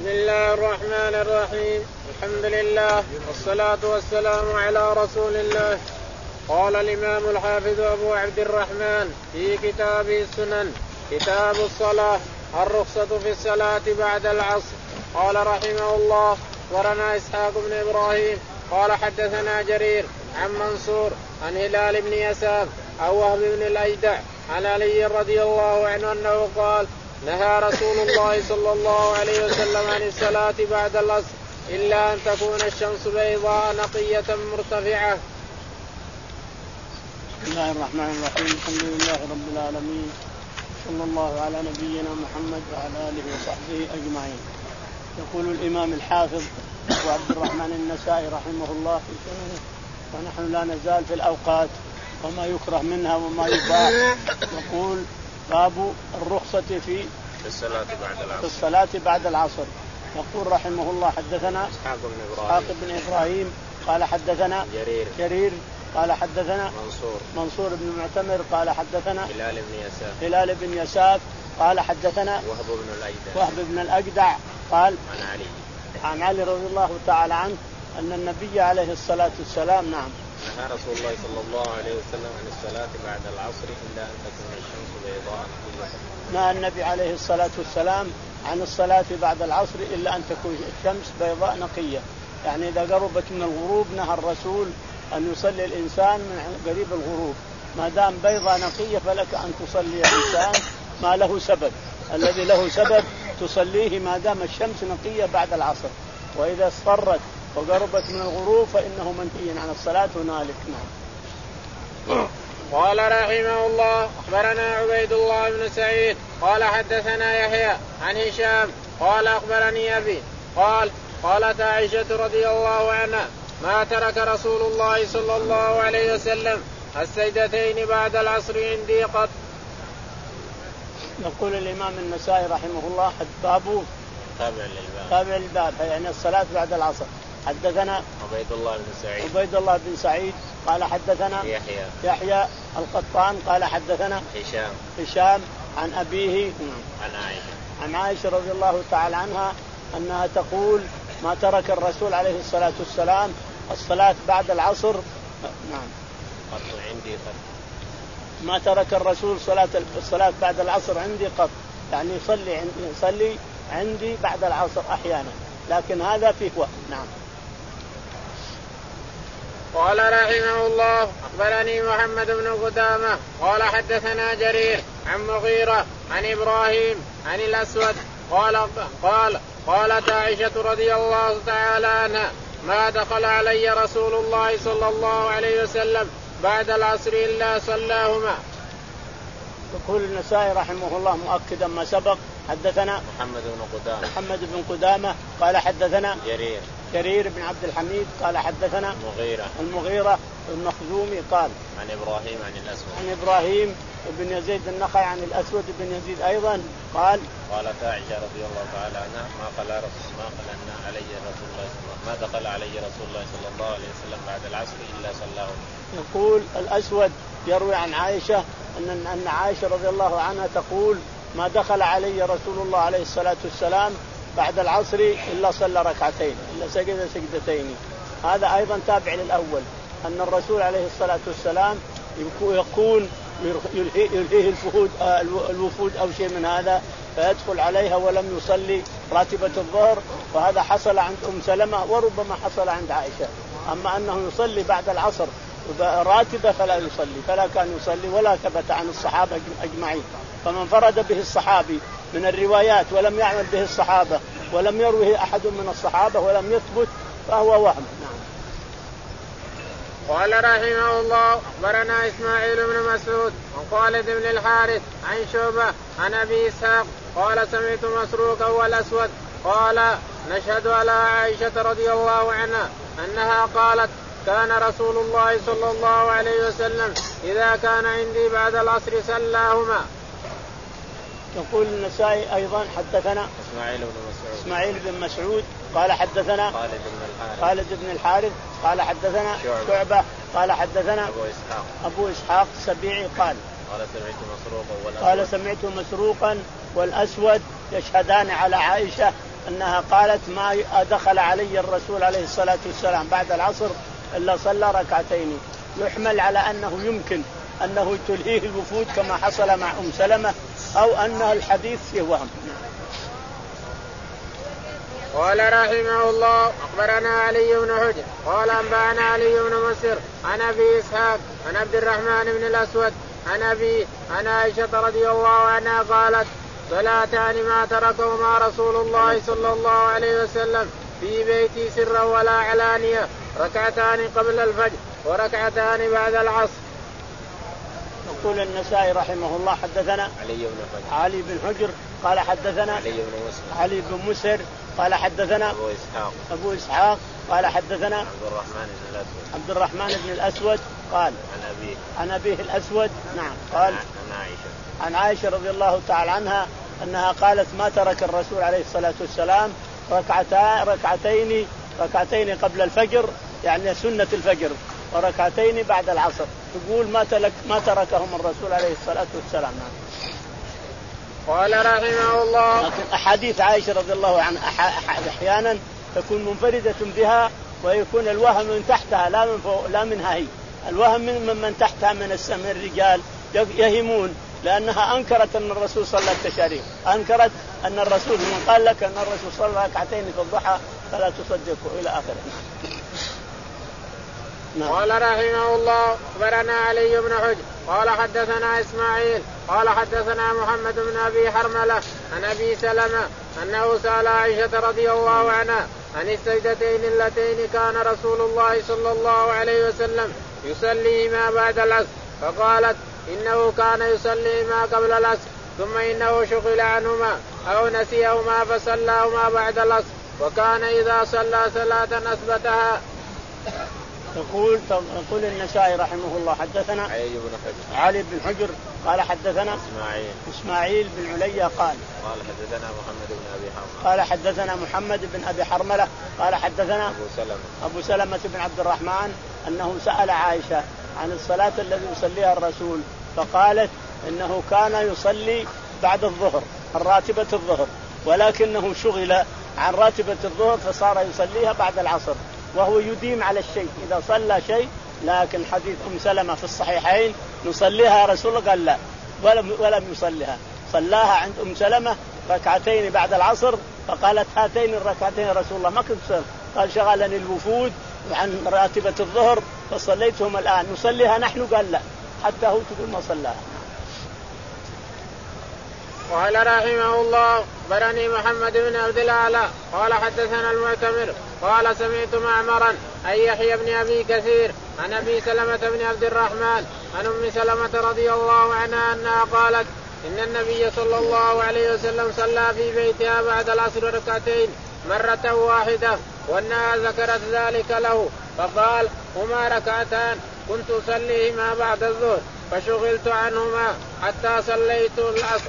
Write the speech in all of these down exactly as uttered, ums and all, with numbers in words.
بسم الله الرحمن الرحيم. الحمد لله والصلاة والسلام على رسول الله. قال الإمام الحافظ أبو عبد الرحمن في كتابه السنن كتاب الصلاة الرخصة في الصلاة بعد العصر. قال رحمه الله ورنا إسحاق بن إبراهيم قال حدثنا جرير عن منصور عن هلال بن يساف أو وهب بن الأجدع عن علي رضي الله عنه أنه قال نهى رسول الله صلى الله عليه وسلم عن الصلاة بعد العصر إلا أن تكون الشمس بيضاء نقية مرتفعة. بسم الله الرحمن الرحيم. الحمد لله رب العالمين صلى الله على نبينا محمد وعلى آله وصحبه أجمعين. يقول الإمام الحافظ أبو عبد الرحمن النسائي رحمه الله في سننه ونحن لا نزال في الأوقات وما يكره منها وما يباح. يقول باب الرخصة في الصلاة بعد العصر. في الصلاة بعد العصر. يقول رحمه الله حدثنا إسحاق بن إبراهيم, إسحاق بن إبراهيم قال حدثنا جرير, جرير قال حدثنا منصور, منصور بن معتمر قال حدثنا هلال بن يساف, هلال بن يساف قال حدثنا وهب بن الأجدع, وهب بن الأجدع قال عن علي عن علي رضي الله تعالى عنه أن النبي عليه الصلاة والسلام نعم نهى رسول الله صلى الله عليه وسلم عن الصلاة بعد العصر إلا أن تكون الشمس بيضاء نقية. نهى النبي عليه الصلاة والسلام عن الصلاة بعد العصر إلا أن تكون الشمس بيضاء نقية، يعني إذا قربت من الغروب نهى الرسول أن يصلي الإنسان من قريب الغروب، ما دام بيضاء نقية فلك أن تصلي الإنسان ما له سبب، الذي له سبب تصليه ما دام الشمس نقية بعد العصر، وإذا اصفرت وقربت من الغروب فإنه منهي عن الصلاة هنالك. نعم. قال رحمه الله أخبرنا عبيد الله بن سعيد قال حدثنا يحيى عن هشام قال أخبرني أبي قال قالت عائشة رضي الله عنها ما ترك رسول الله صلى الله عليه وسلم السجدتين بعد العصر عندي قط. يقول الإمام النسائي رحمه الله باب تابع للباب تابع الباب يعني الصلاة بعد العصر. حدثنا عبيد الله بن سعيد عبيد الله بن سعيد قال حدثنا يحيى يحيى القطان قال حدثنا هشام هشام عن أبيه عن عائشة عن عائشة رضي الله تعالى عنها أنها تقول ما ترك الرسول عليه الصلاة والسلام الصلاة بعد العصر نعم قط عندي قط ما ترك الرسول صلاة الصلاة بعد العصر عندي قط، يعني يصلي يصلي عندي بعد العصر أحيانا، لكن هذا فيه وهم. نعم. قال رحمه الله أخبرني محمد بن قدامة قال حدثنا جرير عن مغيرة عن إبراهيم عن الأسود قال قال قالت عائشة رضي الله تعالى عنها ما دخل علي رسول الله صلى الله عليه وسلم بعد العصر إلا صلاهما. يقول النسائي رحمه الله مؤكدا ما سبق حدثنا محمد بن قدامة محمد بن قدامة قال حدثنا جرير جرير بن عبد الحميد قال حدثنا مغيرة المغيرة المخزومي قال عن إبراهيم عن الأسود عن إبراهيم بن يزيد النخعي عن الأسود بن يزيد أيضا قال قالت عائشة رضي الله تعالى عنها ما خلا رسول ما خلنا علي رسول الله صلى الله ما دخل علي رسول الله صلى الله عليه وسلم بعد العصر إلا صلاه. يقول الأسود يروي عن عائشة أن أن عائشة رضي الله عنها تقول ما دخل علي رسول الله عليه الصلاة والسلام بعد العصر إلا صلى ركعتين إلا سجد سجدتين. هذا أيضا تابع للأول أن الرسول عليه الصلاة والسلام يكون يلهيه الفهود الوفود أو شيء من هذا فيدخل عليها ولم يصلي راتبة الظهر، وهذا حصل عند أم سلمة وربما حصل عند عائشة. أما أنه يصلي بعد العصر راتبة فلا يصلي، فلا كان يصلي ولا ثبت عن الصحابة أجمعين. فمن فرد به الصحابي من الروايات ولم يعمل به الصحابة ولم يروه أحد من الصحابة ولم يثبت فهو وهم. نعم. قال رحمه الله أخبرنا إسماعيل بن مسعود وخالد بن الحارث عن شعبة عن أبي إسحاق قال سمعت مسروقا والأسود قال نشهد على عائشة رضي الله عنها أنها قالت كان رسول الله صلى الله عليه وسلم إذا كان عندي بعد العصر صلاهما. يقول النسائي أيضا حدثنا إسماعيل بن مسعود إسماعيل بن مسعود قال حدثنا خالد بن الحارث خالد بن الحارث قال حدثنا شعبة, شعبة قال حدثنا أبو إسحاق أبو إسحاق السبيعي قال قال سمعت مسروقا قال سمعت مسروقا والأسود يشهدان على عائشة أنها قالت ما دخل علي الرسول عليه الصلاة والسلام بعد العصر إلا صلى ركعتين. يحمل على أنه يمكن أنه تلهيه الوفود كما حصل مع أم سلمة، أو أن الحديث فيه وهم. قال رحمه الله أخبرنا علي بن حجر قال أنبأنا علي بن مسر عن أبي إسحاق عن عبد الرحمن بن الأسود عن أبي عن عائشة رضي الله عنها قالت صلاتان ما تركهما رسول الله صلى الله عليه وسلم في بيتي سرا ولا علانية، ركعتان قبل الفجر وركعتان بعد العصر. يقول النسائي رحمه الله حدثنا علي بن حجر علي بن حجر قال حدثنا علي بن مسر علي بن مسر قال حدثنا أبو إسحاق أبو إسحاق قال حدثنا عبد الرحمن بن الأسود عبد الرحمن بن الأسود قال عن أبيه عن أبيه الأسود نعم قال عن عائشة عن عائشة رضي الله تعالى عنها أنها قالت ما ترك الرسول عليه الصلاة والسلام ركعتين ركعتين ركعتين قبل الفجر يعني سنة الفجر وركعتين بعد العصر. تقول ما ترك ما تركهم الرسول عليه الصلاة والسلام. قال رحمه الله لكن أحاديث عائشة رضي الله عنها أحيانا تكون منفردة بها ويكون الوهم من تحتها لا من فوق لا منها هي. الوهم من من تحتها من السمع الرجال يهمون لأنها أنكرت أن الرسول صلى التشاريع، أنكرت أن الرسول من قال لك أن الرسول صلى ركعتين في الضحى فلا تصدقه إلى آخره. نعم. قال رحمه الله أخبرنا علي بن حجر قال حدثنا إسماعيل قال حدثنا محمد بن أبي حرملة عن أبي سلمة أنه سأل عائشة رضي الله عنها عن السجدتين اللتين كان رسول الله صلى الله عليه وسلم يصليهما بعد العصر، فقالت إنه كان يصليهما قبل العصر ثم إنه شغل عنهما أو نسيهما فصلاهما بعد العصر، وكان إذا صلى صلاة أثبتها. يقول يقول النسائي رحمه الله حدثنا علي بن حجر علي بن حجر قال حدثنا إسماعيل إسماعيل بن عليا قال قال حدثنا محمد بن أبي حرملة قال حدثنا محمد بن أبي حرملة قال حدثنا أبو سلمة أبو سلمة بن عبد الرحمن أنه سأل عائشة عن الصلاة الذي يصليها الرسول فقالت إنه كان يصلي بعد الظهر الراتبة الظهر، ولكنه شغل عن راتبة الظهر فصار يصليها بعد العصر، وهو يديم على الشيء إذا صلى شيء. لكن حديث أم سلمة في الصحيحين نصليها رسول الله قال لا ولم, ولم يصليها، صلاها عند أم سلمة ركعتين بعد العصر فقالت هاتين الركعتين رسول الله ما كنت صلي، قال شغلني الوفود عن راتبة الظهر فصليتهم الآن نصليها نحن قال لا حتى هو تقول ما صلاها. قال رحمه الله برني محمد بن عبد الأعلى قال حدثنا المعتمر قال سمعت معمرا أن يحيى بن أبي كثير عن أبي سلمة بن عبد الرحمن عن أم سلمة رضي الله عنها أنها قالت إن النبي صلى الله عليه وسلم صلى في بيتها بعد العصر ركعتين مرة واحدة وأنها ذكرت ذلك له فقال هما ركعتان كنت أصليهما بعد الظهر فشغلت عنهما حتى صليت العصر.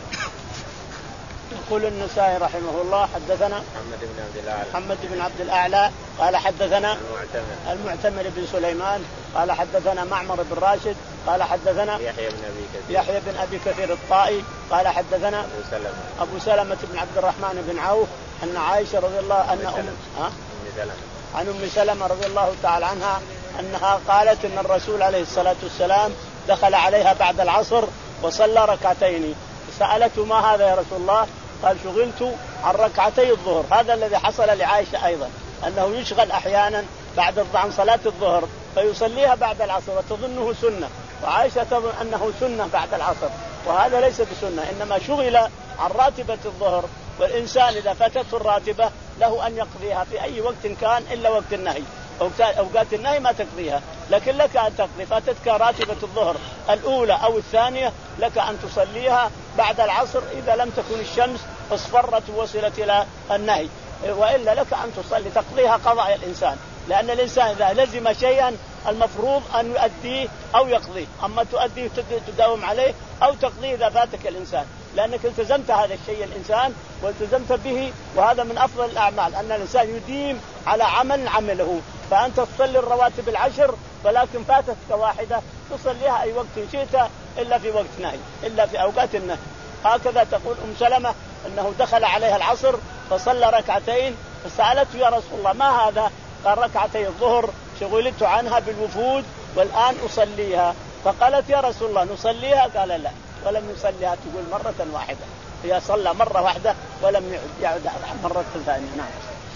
يقول النسائي رحمه الله حدثنا محمد بن عبد الأعلى محمد بن عبد الأعلى قال حدثنا المعتمر المعتمر بن سليمان قال حدثنا معمر بن راشد قال حدثنا يحيى بن أبي كثير يحيى بن أبي كثير الطائي قال حدثنا أبو سلمة أبو سلمة بن عبد الرحمن بن عوف أن عائشة رضي الله أن أم ها عن أم سلمة رضي الله تعالى عنها أنها قالت إن الرسول عليه الصلاة والسلام دخل عليها بعد العصر وصلى ركعتين، سألته ما هذا يا رسول الله؟ قال شغلت عن ركعتي الظهر. هذا الذي حصل لعائشة أيضا أنه يشغل أحيانا بعد عن صلاة الظهر فيصليها بعد العصر وتظنه سنة، وعائشة تظن أنه سنة بعد العصر، وهذا ليس بسنة إنما شغل عن راتبة الظهر. والإنسان إذا فاتته الراتبة له أن يقضيها في أي وقت كان إلا وقت النهي، أوقات النهي ما تقضيها، لكن لك أن تقضي. فاتتك راتبة الظهر الأولى أو الثانية لك أن تصليها بعد العصر إذا لم تكن الشمس اصفرت ووصلت إلى النهي، وإلا لك أن تصلي تقضيها قضاء الإنسان، لأن الإنسان إذا لزم شيئا المفروض أن يؤديه أو يقضيه، أما تؤديه تداوم عليه أو تقضيه إذا فاتك الإنسان، لأنك التزمت هذا الشيء الإنسان والتزمت به، وهذا من أفضل الأعمال أن الإنسان يديم على عمل عمله. فأنت تصلي الرواتب العشر ولكن فاتتك واحدة تصليها أي وقت شئت إلا في وقت نهي، إلا في أوقات النهي. هكذا تقول أم سلمة أنه دخل عليها العصر فصلى ركعتين فسألته يا رسول الله ما هذا؟ قال ركعتي الظهر شغلت عنها بالوفود والآن أصليها. فقالت يا رسول الله نصليها؟ قال لا ولم يصليها، تقول مرة واحدة، هي صلى مرة واحدة ولم يعد مرة ثانية. نعم.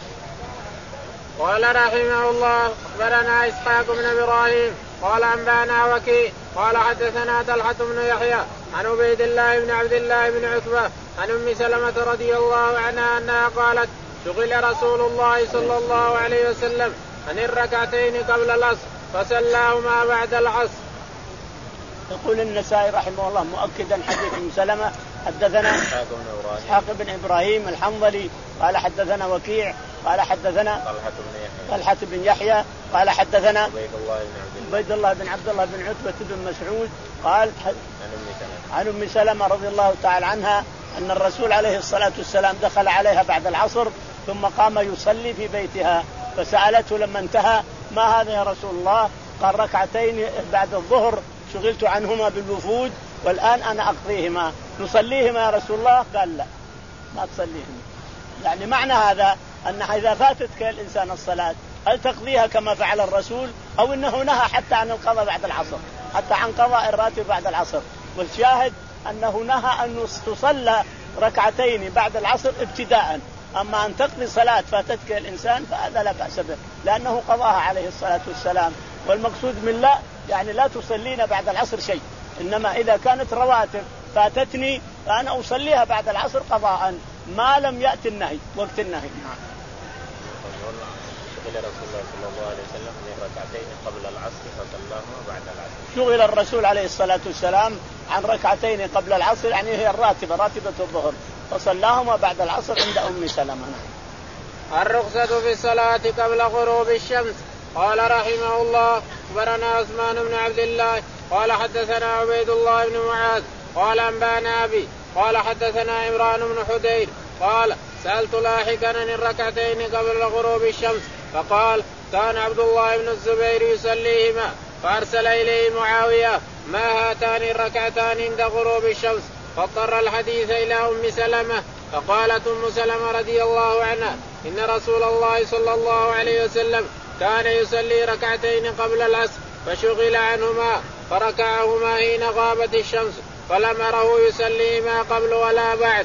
قال رحمه الله أخبرنا إسحاق بن إبراهيم قال أنبأنا وكيع قال حدثنا طلحة بن يحيى عن عبيد الله بن عبد الله بن عتبة عن أم سلمة رضي الله عنها أنها قالت شغل رسول الله صلى الله عليه وسلم عن الركعتين قبل العصر فصلاهما بعد العصر. يقول النسائي رحمه الله مؤكدا حديث أم سلمة حدثنا إسحاق بن إبراهيم الحنظلي قال حدثنا وكيع قال حدثنا طلحة بن يحيى قال حدثنا عبيد الله بن عبد الله بن عتبة بن مسعود قال عن أم سلمة رضي الله تعالى عنها أن الرسول عليه الصلاة والسلام دخل عليها بعد العصر ثم قام يصلي في بيتها فسألته لما انتهى ما هذا يا رسول الله؟ قال ركعتين بعد الظهر شغلت عنهما بالوفود والآن أنا أقضيهما، نصليهما يا رسول الله؟ قال لا ما تصليهما. يعني معنى هذا أن إذا فاتتك الإنسان الصلاة هل تقضيها كما فعل الرسول أو أنه نهى حتى عن القضاء بعد العصر، حتى عن قضاء الراتب بعد العصر. والشاهد أنه نهى أن تصلى ركعتين بعد العصر ابتداء، أما أن تقضي صلاة فاتتك الإنسان فهذا لا بأس به لأنه قضاها عليه الصلاة والسلام. والمقصود من لا يعني لا تصلينا بعد العصر شيء، إنما إذا كانت رواتب فاتتني فأنا أصليها بعد العصر قضاء ما لم يأتي النهي وقت النهي. شغل رسول الله صلى الله عليه وسلم من ركعتين قبل العصر فصلاهما بعد العصر. شغل الرسول عليه الصلاة والسلام عن ركعتين قبل العصر يعني هي الراتبة راتبة الظهر فصلاهما بعد العصر عند أم سلمة. الرخصة في الصلاة قبل غروب الشمس. قال رحمه الله أخبرنا عثمان بن عبد الله قال حدثنا عبيد الله بن معاذ قال أنبأنا أبي قال حدثنا عمران بن حدير قال سألت لاحقا عن الركعتين قبل غروب الشمس فقال كان عبد الله بن الزبير يصليهما فأرسل إليه معاوية ما هاتان الركعتان عند غروب الشمس فاضطر الحديث إلى أم سلمة فقالت أم سلمة رضي الله عنها إن رسول الله صلى الله عليه وسلم كان يصلي ركعتين قبل العصر فشغل عنهما فركعهما حين غابت الشمس فلم أره يصليهما قبل ولا بعد.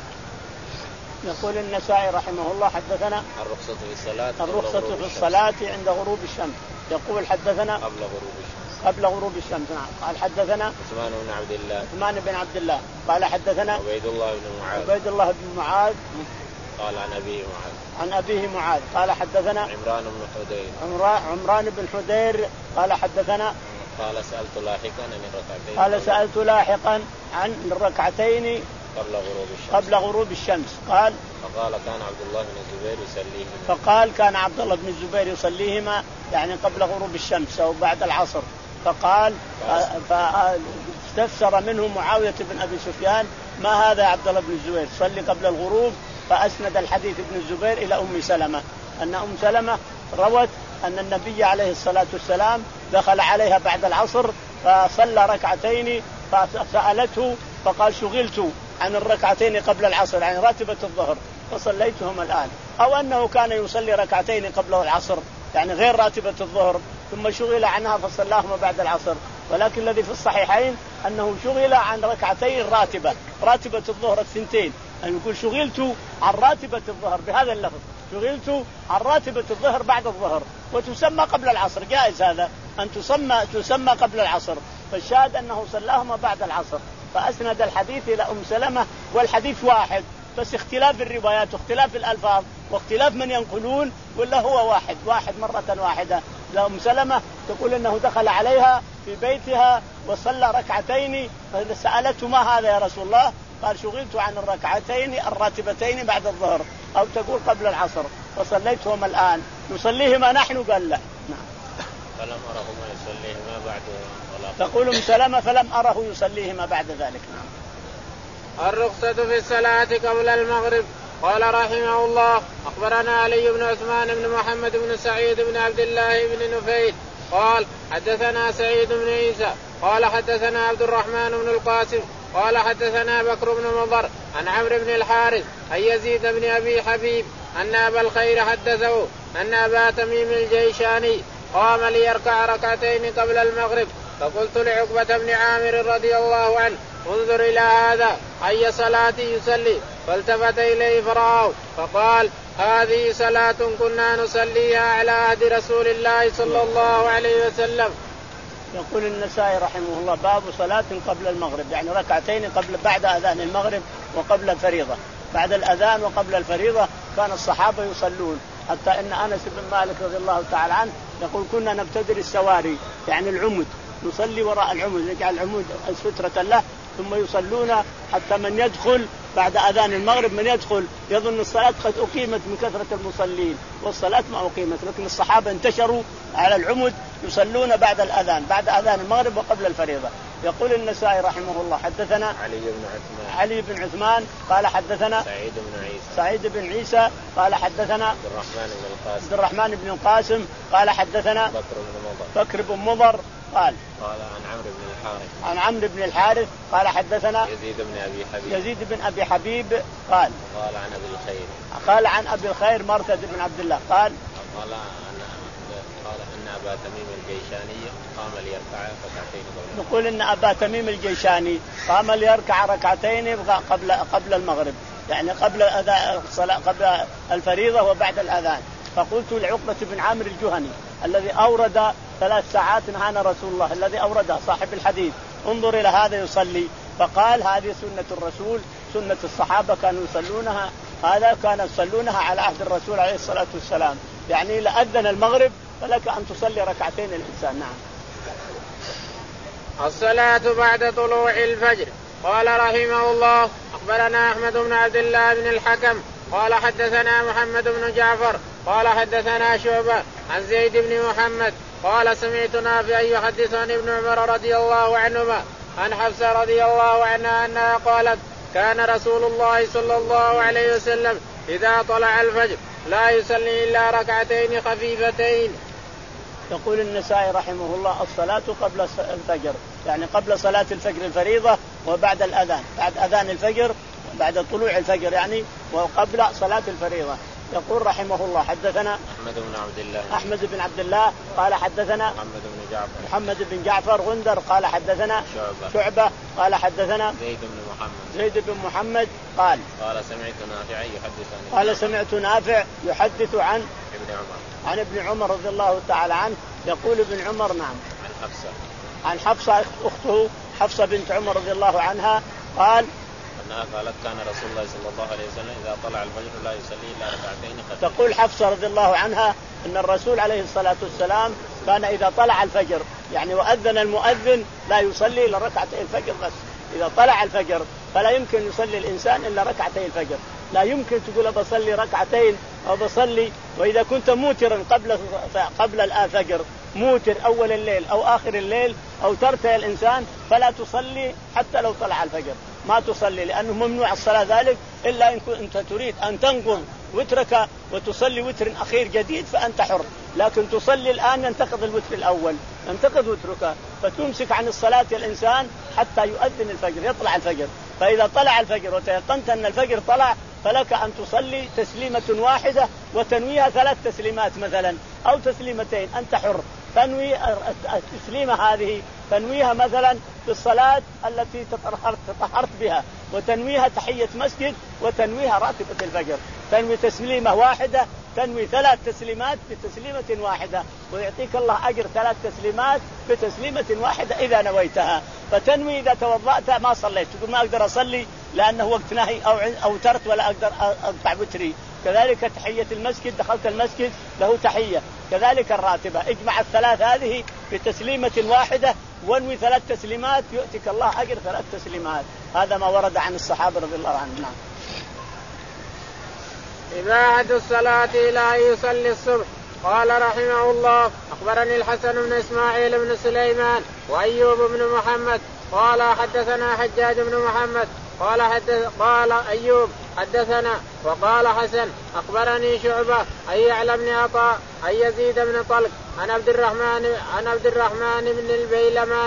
يقول النسائي رحمه الله حدثنا الرخصة في الصلاة الرخصة في الصلاة عند غروب الشمس. يقول حدثنا قبل غروب الشمس قبل غروب الشمس. نعم. قال حدثنا عثمان بن عبد الله عثمان بن عبد الله قال حدثنا عبيد الله بن معاذ عبيد الله بن معاذ قال عن أبيه معاذ عن أبيه معاذ قال حدثنا عمران بن حدير عمران بن حدير قال حدثنا قال سألت لاحقا عن الركعتين قال سألت لاحقا عن الركعتين قبل غروب الشمس قبل غروب الشمس قال فقال كان عبد الله بن الزبير يصليهما فقال كان عبد الله بن الزبير يصليهما يعني قبل غروب الشمس أو بعد العصر. فقال فاستفسر منه معاوية بن أبي سفيان ما هذا يا عبد الله بن الزبير صلي قبل الغروب، فأسند الحديث ابن الزبير إلى أم سلمة أن أم سلمة روت أن النبي عليه الصلاة والسلام دخل عليها بعد العصر فصلى ركعتين فسألته فقال شغلت عن الركعتين قبل العصر يعني راتبة الظهر فصليتهم الآن، أو أنه كان يصلي ركعتين قبل العصر يعني غير راتبة الظهر ثم شغل عنها فصلاهما بعد العصر. ولكن الذي في الصحيحين أنه شغل عن ركعتين راتبة راتبة الظهر الثنتين، أن يقول شغلت عن راتبة الظهر بهذا اللفظ شغلت عن راتبة الظهر بعد الظهر وتسمى قبل العصر، جائز هذا أن تسمى تسمى قبل العصر. فالشاهد أنه صلاهما بعد العصر فأسند الحديث إلى أم سلمة والحديث واحد بس اختلاف الروايات واختلاف الألفاظ واختلاف من ينقلون ولا هو واحد واحد مرة واحدة. أم سلمة تقول أنه دخل عليها في بيتها وصلى ركعتين فسألته ما هذا يا رسول الله؟ قال شغلت عن الركعتين الراتبتين بعد الظهر أو تقول قبل العصر فصليتهم الآن نصليهما نحن؟ قال لا. نعم. فلم أرهما يصليهما بعد تقول أم سلمة فلم أره يصليهما بعد ذلك. نعم. الرخصة في الصلاة قبل المغرب. قال رحمه الله أخبرنا علي بن عثمان بن محمد بن سعيد بن عبد الله بن نفيل قال حدثنا سعيد بن عيسى قال حدثنا عبد الرحمن بن القاسم قال حدثنا بكر بن مضر عن عمرو بن الحارث عن يزيد بن أبي حبيب أن أبا الخير حدثه أن أبا تميم الجيشاني قام ليركع ركعتين قبل المغرب فقلت لعقبة بن عامر رضي الله عنه انظر إلى هذا أي صلاة يصلي فالتفت إليه فرآه فقال هذه صلاة كنا نصليها على عهد رسول الله صلى الله عليه وسلم. يقول النسائي رحمه الله باب صلاة قبل المغرب يعني ركعتين قبل بعد أذان المغرب وقبل الفريضة. بعد الأذان وقبل الفريضة كان الصحابة يصلون حتى إن أنس بن مالك رضي الله تعالى عنه يقول كنا نبتدر السواري يعني العمد نصلي وراء العمد نجعل العمود سترة له ثم يصلون حتى من يدخل بعد أذان المغرب من يدخل يظن الصلاة قد أقيمت من كثرة المصلين والصلاة ما أقيمت لكن الصحابة انتشروا على العمد يصلون بعد الأذان بعد أذان المغرب وقبل الفريضة. يقول النسائي رحمه الله حدثنا علي بن عثمان علي بن عثمان قال حدثنا سعيد بن عيسى سعيد بن عيسى قال حدثنا عبد الرحمن بن القاسم عبد الرحمن بن القاسم قال حدثنا بكر بن مضر بكر بن مضر قال قال عن عمرو بن الحارث عن عمرو بن الحارث قال حدثنا يزيد بن أبي حبيب يزيد بن أبي حبيب قال قال عن أبي الخير قال عن أبي الخير مرثد بن عبد الله قال قال أن قال أن أبا تميم الجيشاني قام ليركع ركعتين قبل نقول إن أبا تميم الجيشاني قام ليركع ركعتين قبل قبل المغرب يعني قبل الصلاة قبل الفريضة وبعد الأذان. فقلت لعقبة بن عامر الجهني الذي أورد ثلاث ساعات نهانا رسول الله الذي أورده صاحب الحديث انظر إلى هذا يصلي فقال هذه سنة الرسول سنة الصحابة كانوا يصلونها هذا كانوا يصلونها على عهد الرسول عليه الصلاة والسلام يعني لأذن المغرب فلك أن تصلي ركعتين الإنسان. نعم. الصلاة بعد طلوع الفجر. قال رحمه الله أخبرنا أحمد بن عبد الله بن الحكم قال حدثنا محمد بن جعفر قال حدثنا شعبة عن زيد بن محمد قال سمعت نافعا يحدث عن ابن عمر رضي الله عنهما عن حفصة رضي الله عنها أنها قالت كان رسول الله صلى الله عليه وسلم إذا طلع الفجر لا يصلي إلا ركعتين خفيفتين. يقول النسائي رحمه الله الصلاة قبل الفجر يعني قبل صلاة الفجر الفريضة وبعد الأذان بعد أذان الفجر بعد طلوع الفجر يعني وقبل صلاة الفريضة. يقول رحمه الله حدثنا أحمد بن عبد الله أحمد بن عبد الله قال حدثنا محمد بن جعفر محمد بن جعفر غندر قال حدثنا شعبة, شعبة قال حدثنا زيد بن محمد زيد بن محمد قال قال سمعت نافع يحدث عن قال سمعت نافع يحدث عن ابن عمر عن ابن عمر رضي الله تعالى عنه يقول ابن عمر نعم عن حفصة عن حفصة أخته حفصة بنت عمر رضي الله عنها قال أنها قالت كان رسول الله صلى الله عليه وسلم إذا طلع الفجر لا يصلي إلا ركعتين خفيفتين. تقول حفصة رضي الله عنها أن الرسول عليه الصلاة والسلام كان إذا طلع الفجر يعني وأذن المؤذن لا يصلي إلا ركعتين الفجر بس. إذا طلع الفجر فلا يمكن يصلي الإنسان إلا ركعتين الفجر لا يمكن تقول بصلي ركعتين أو بصلي وإذا كنت موترا قبل قبل الفجر موتر أول الليل أو آخر الليل أو ترتهي الإنسان فلا تصلي حتى لو طلع الفجر ما تصلي لأنه ممنوع الصلاة ذلك إلا إن كنت تريد أن تنقض وترك وتصلي وتر أخير جديد فأنت حر لكن تصلي الآن ينتقض الوتر الأول ينتقض وترك فتمسك عن الصلاة الإنسان حتى يؤذن الفجر يطلع الفجر. فإذا طلع الفجر وتيقنت أن الفجر طلع فلك أن تصلي تسليمة واحدة وتنويها ثلاث تسليمات مثلا أو تسليمتين أنت حر. تنوي التسليمة هذه تنويها مثلا بالصلاة التي تطهرت بها وتنويها تحية مسجد وتنويها راتبة الفجر تنوي تسليمة واحدة تنوي ثلاث تسليمات بتسليمة واحدة ويعطيك الله أجر ثلاث تسليمات بتسليمة واحدة إذا نويتها. فتنوي إذا توضأت ما صليت تقول ما أقدر أصلي لأنه وقت نهي أو أو ترت ولا أقدر أقطع وتري. كذلك تحية المسجد دخلت المسجد له تحية كذلك الراتبة اجمع الثلاث هذه بتسليمة واحدة وانوي ثلاث تسليمات يؤتك الله أجر ثلاث تسليمات. هذا ما ورد عن الصحابة رضي الله عنهم. إباحة الصلاة إلى يصلي الصبح. قال رحمه الله أخبرني الحسن بن إسماعيل بن سليمان وأيوب بن محمد قال حدثنا حجاج بن محمد قال حدث قال أيوب حدثنا وقال حسن أخبرني شعبة أن يعلى بن عطاء أن يزيد بن طلق عن عبد الرحمن عن عبد الرحمن بن البيلماني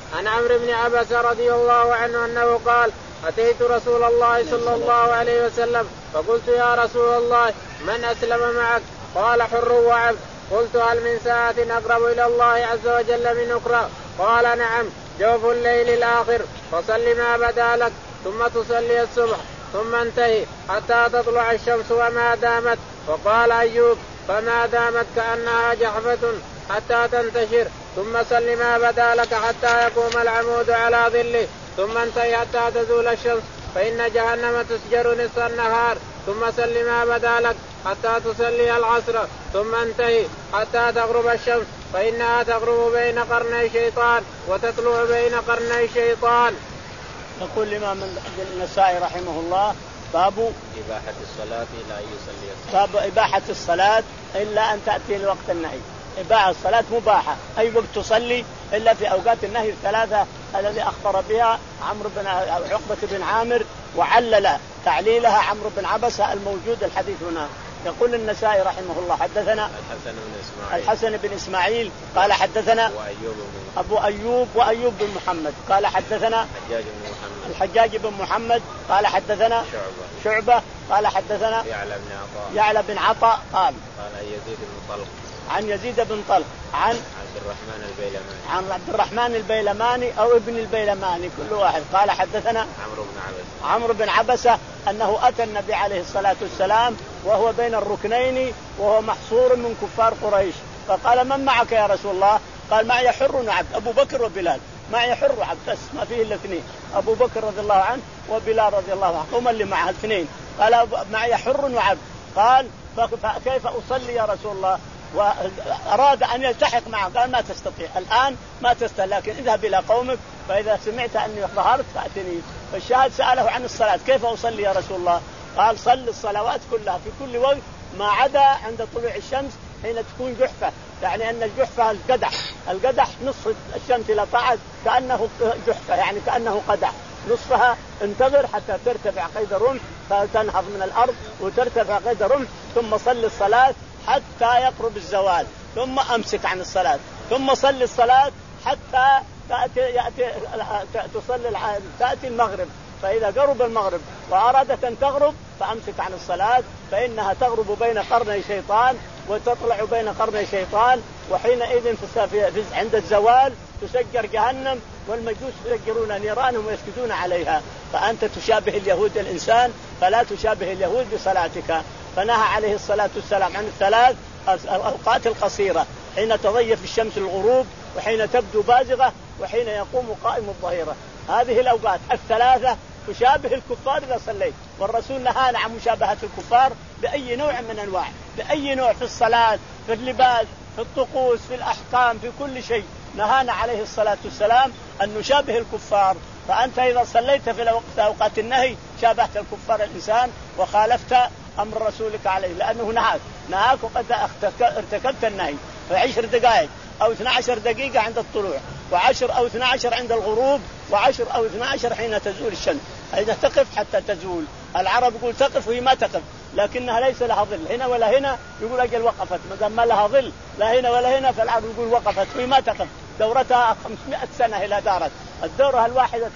عن عمرو بن عبس رضي الله عنه أنه قال أتيت رسول الله صلى الله عليه وسلم فقلت يا رسول الله من أسلم معك؟ قال حر وعبد. قلت هل من ساعة أقرب إلى الله عز وجل من أخرى؟ قال نعم جوف الليل الآخر فصل ما بدا لك ثم تصلي الصبح ثم انتهي حتى تطلع الشمس وما دامت. وقال أيوب فما دامت كأنها جحفة حتى تنتشر ثم صل ما بدا لك حتى يقوم العمود على ظله ثم انتهي حتى تزول الشمس فإن جهنم تسجر نصف النهار. ثم صل ما بدا لك حتى تصلي العصر ثم انتهي حتى تغرب الشمس فإنها تغرب بين قرني شيطان وتطلع بين قرني شيطان. يقول الإمام النسائي رحمه الله باب إباحة الصلاة إلا أن يصلي الصلاة. باب إباحة الصلاة إلا أن تأتي لوقت النهي. إباحة الصلاة مباحة أي وقت تصلي إلا في أوقات النهي الثلاثة الذي أخبر بها عمرو بن عقبة بن عامر وعلل تعليلها عمرو بن عبسة الموجود الحديث هنا. يقول النسائي رحمه الله حدثنا الحسن بن إسماعيل الحسن بن إسماعيل قال حدثنا وأيوب أبو أيوب وأيوب بن محمد قال حدثنا الحجاج بن محمد الحجاج بن محمد قال حدثنا شعبة شعبة قال حدثنا يعلى بن عطاء يعلى بن عطاء قال قال يزيد بن طلق عن يزيد بن طلق عن عبد الرحمن البيلماني عن عبد الرحمن البيلماني أو ابن البيلماني كل واحد قال حدثنا عمرو بن عبسة عمرو بن عبسة أنه أتى النبي عليه الصلاة والسلام وهو بين الركنين وهو محصور من كفار قريش فقال من معك يا رسول الله؟ قال معي حر وعبد أبو بكر وبلال معي حر وعبد بس ما فيه إلا اثنين أبو بكر رضي الله عنه وبلال رضي الله عنه هم اللي معه اثنين قال معي حر وعبد قال فكيف أصلي يا رسول الله؟ وأراد أن يلتحق معه قال ما تستطيع الآن ما تستطيع لكن اذهب إلى قومك فإذا سمعت أني ظهرت فأتني. فالشاهد سأله عن الصلاة كيف أصلي يا رسول الله؟ قال صل الصلوات كلها في كل وقت ما عدا عند طلوع الشمس حين تكون جحفة يعني أن الجحفة القدح القدح نصف الشمس إلى طلعت كأنه جحفة يعني كأنه قدح نصفها انتظر حتى ترتفع قيد رمح فتنهض من الأرض وترتفع قيد رمح ثم صل الصلاة حتى يقرب الزوال ثم أمسك عن الصلاة ثم صل الصلاة حتى تأتي يأتي تصلي تأتي المغرب فإذا قرب المغرب وأرادت أن تغرب فأمسك عن الصلاة فإنها تغرب بين قرني شيطان وتطلع بين قرني شيطان وحينئذ عند الزوال تسجر جهنم والمجوس يسجرون نيرانهم ويسجدون عليها. فأنت تشابه اليهود الإنسان فلا تشابه اليهود بصلاتك. فنهى عليه الصلاة والسلام عن الثلاث الأوقات القصيرة حين تضيف الشمس الغروب وحين تبدو بازغة وحين يقوم قائم الظهيرة. هذه الأوقات الثلاثة تشابه الكفار إذا صليت والرسول نهانا عن مشابهة الكفار بأي نوع من أنواع بأي نوع في الصلاة في اللباس في الطقوس في الأحكام في كل شيء نهانا عليه الصلاة والسلام أن نشابه الكفار. فأنت إذا صليت في أوقات النهي شابهت الكفار الإنسان وخالفت أمر رسولك عليه لأنه نهاك نهاك وقد ارتكبت النهي في عشر دقائق أو اثنى عشر دقيقة عند الطلوع وعشر أو اثنى عشر عند الغروب وعشر أو اثنى عشر حين تزول الشمس. إذا تقف حتى تزول العرب يقول تقف وهي ما تقف لكنها ليس لها ظل هنا ولا هنا يقول أجل وقفت ما دام ما لها ظل لا هنا ولا هنا فالعرب يقول وقفت وهي ما تقف دورتها خمسمائة سنة إلى دارت الدورة الواحدة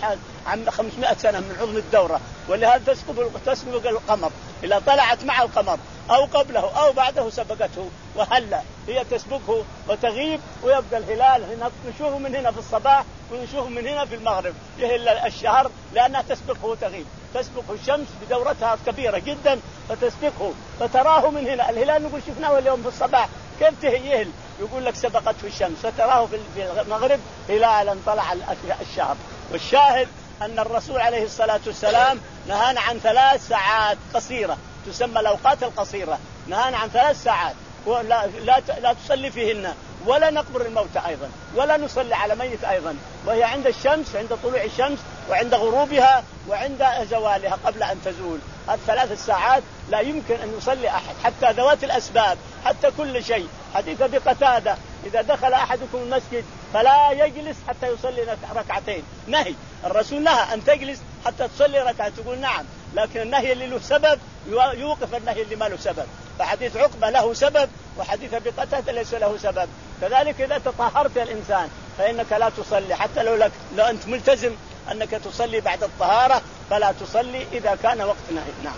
عن خمسمائة سنة من عظم الدورة ولهذا تسبق تسبق القمر إذا طلعت مع القمر أو قبله أو بعده سبقته وهلا هي تسبقه وتغيب ويبقى الهلال هنا نشوفه من هنا في الصباح ونشوفه من هنا في المغرب يهل الشهر لأنها تسبقه وتغيب تسبقه الشمس بدورتها كبيرة جدا فتسبقه فتراه من هنا الهلال نقول شفناه اليوم في الصباح كيف تهيهل يقول لك سبقته الشمس فتراه في المغرب هلالا طلع الشهر. والشاهد أن الرسول عليه الصلاة والسلام نهانا عن ثلاث ساعات قصيرة تسمى الأوقات القصيرة نهانا عن ثلاث ساعات ولا لا لا تصلي فيهن ولا نقبر الموتى أيضا ولا نصلي على ميت أيضا وهي عند الشمس عند طلوع الشمس وعند غروبها وعند زوالها قبل أن تزول. الثلاث الساعات لا يمكن أن يصلي أحد حتى ذوات الأسباب حتى كل شيء. حديث أبي قتادة إذا دخل أحدكم المسجد فلا يجلس حتى يصلي ركعتين نهي الرسول نهى أن تجلس حتى تصلي ركعة تقول نعم لكن النهي اللي له سبب يوقف النهي اللي ما له سبب. فحديث عقبة له سبب وحديث أبي قتادة ليس له سبب. كذلك إذا تطهرت الإنسان فإنك لا تصلي، حتى لو لك لو أنت ملتزم أنك تصلي بعد الطهارة فلا تصلي إذا كان وقت نهي. نعم.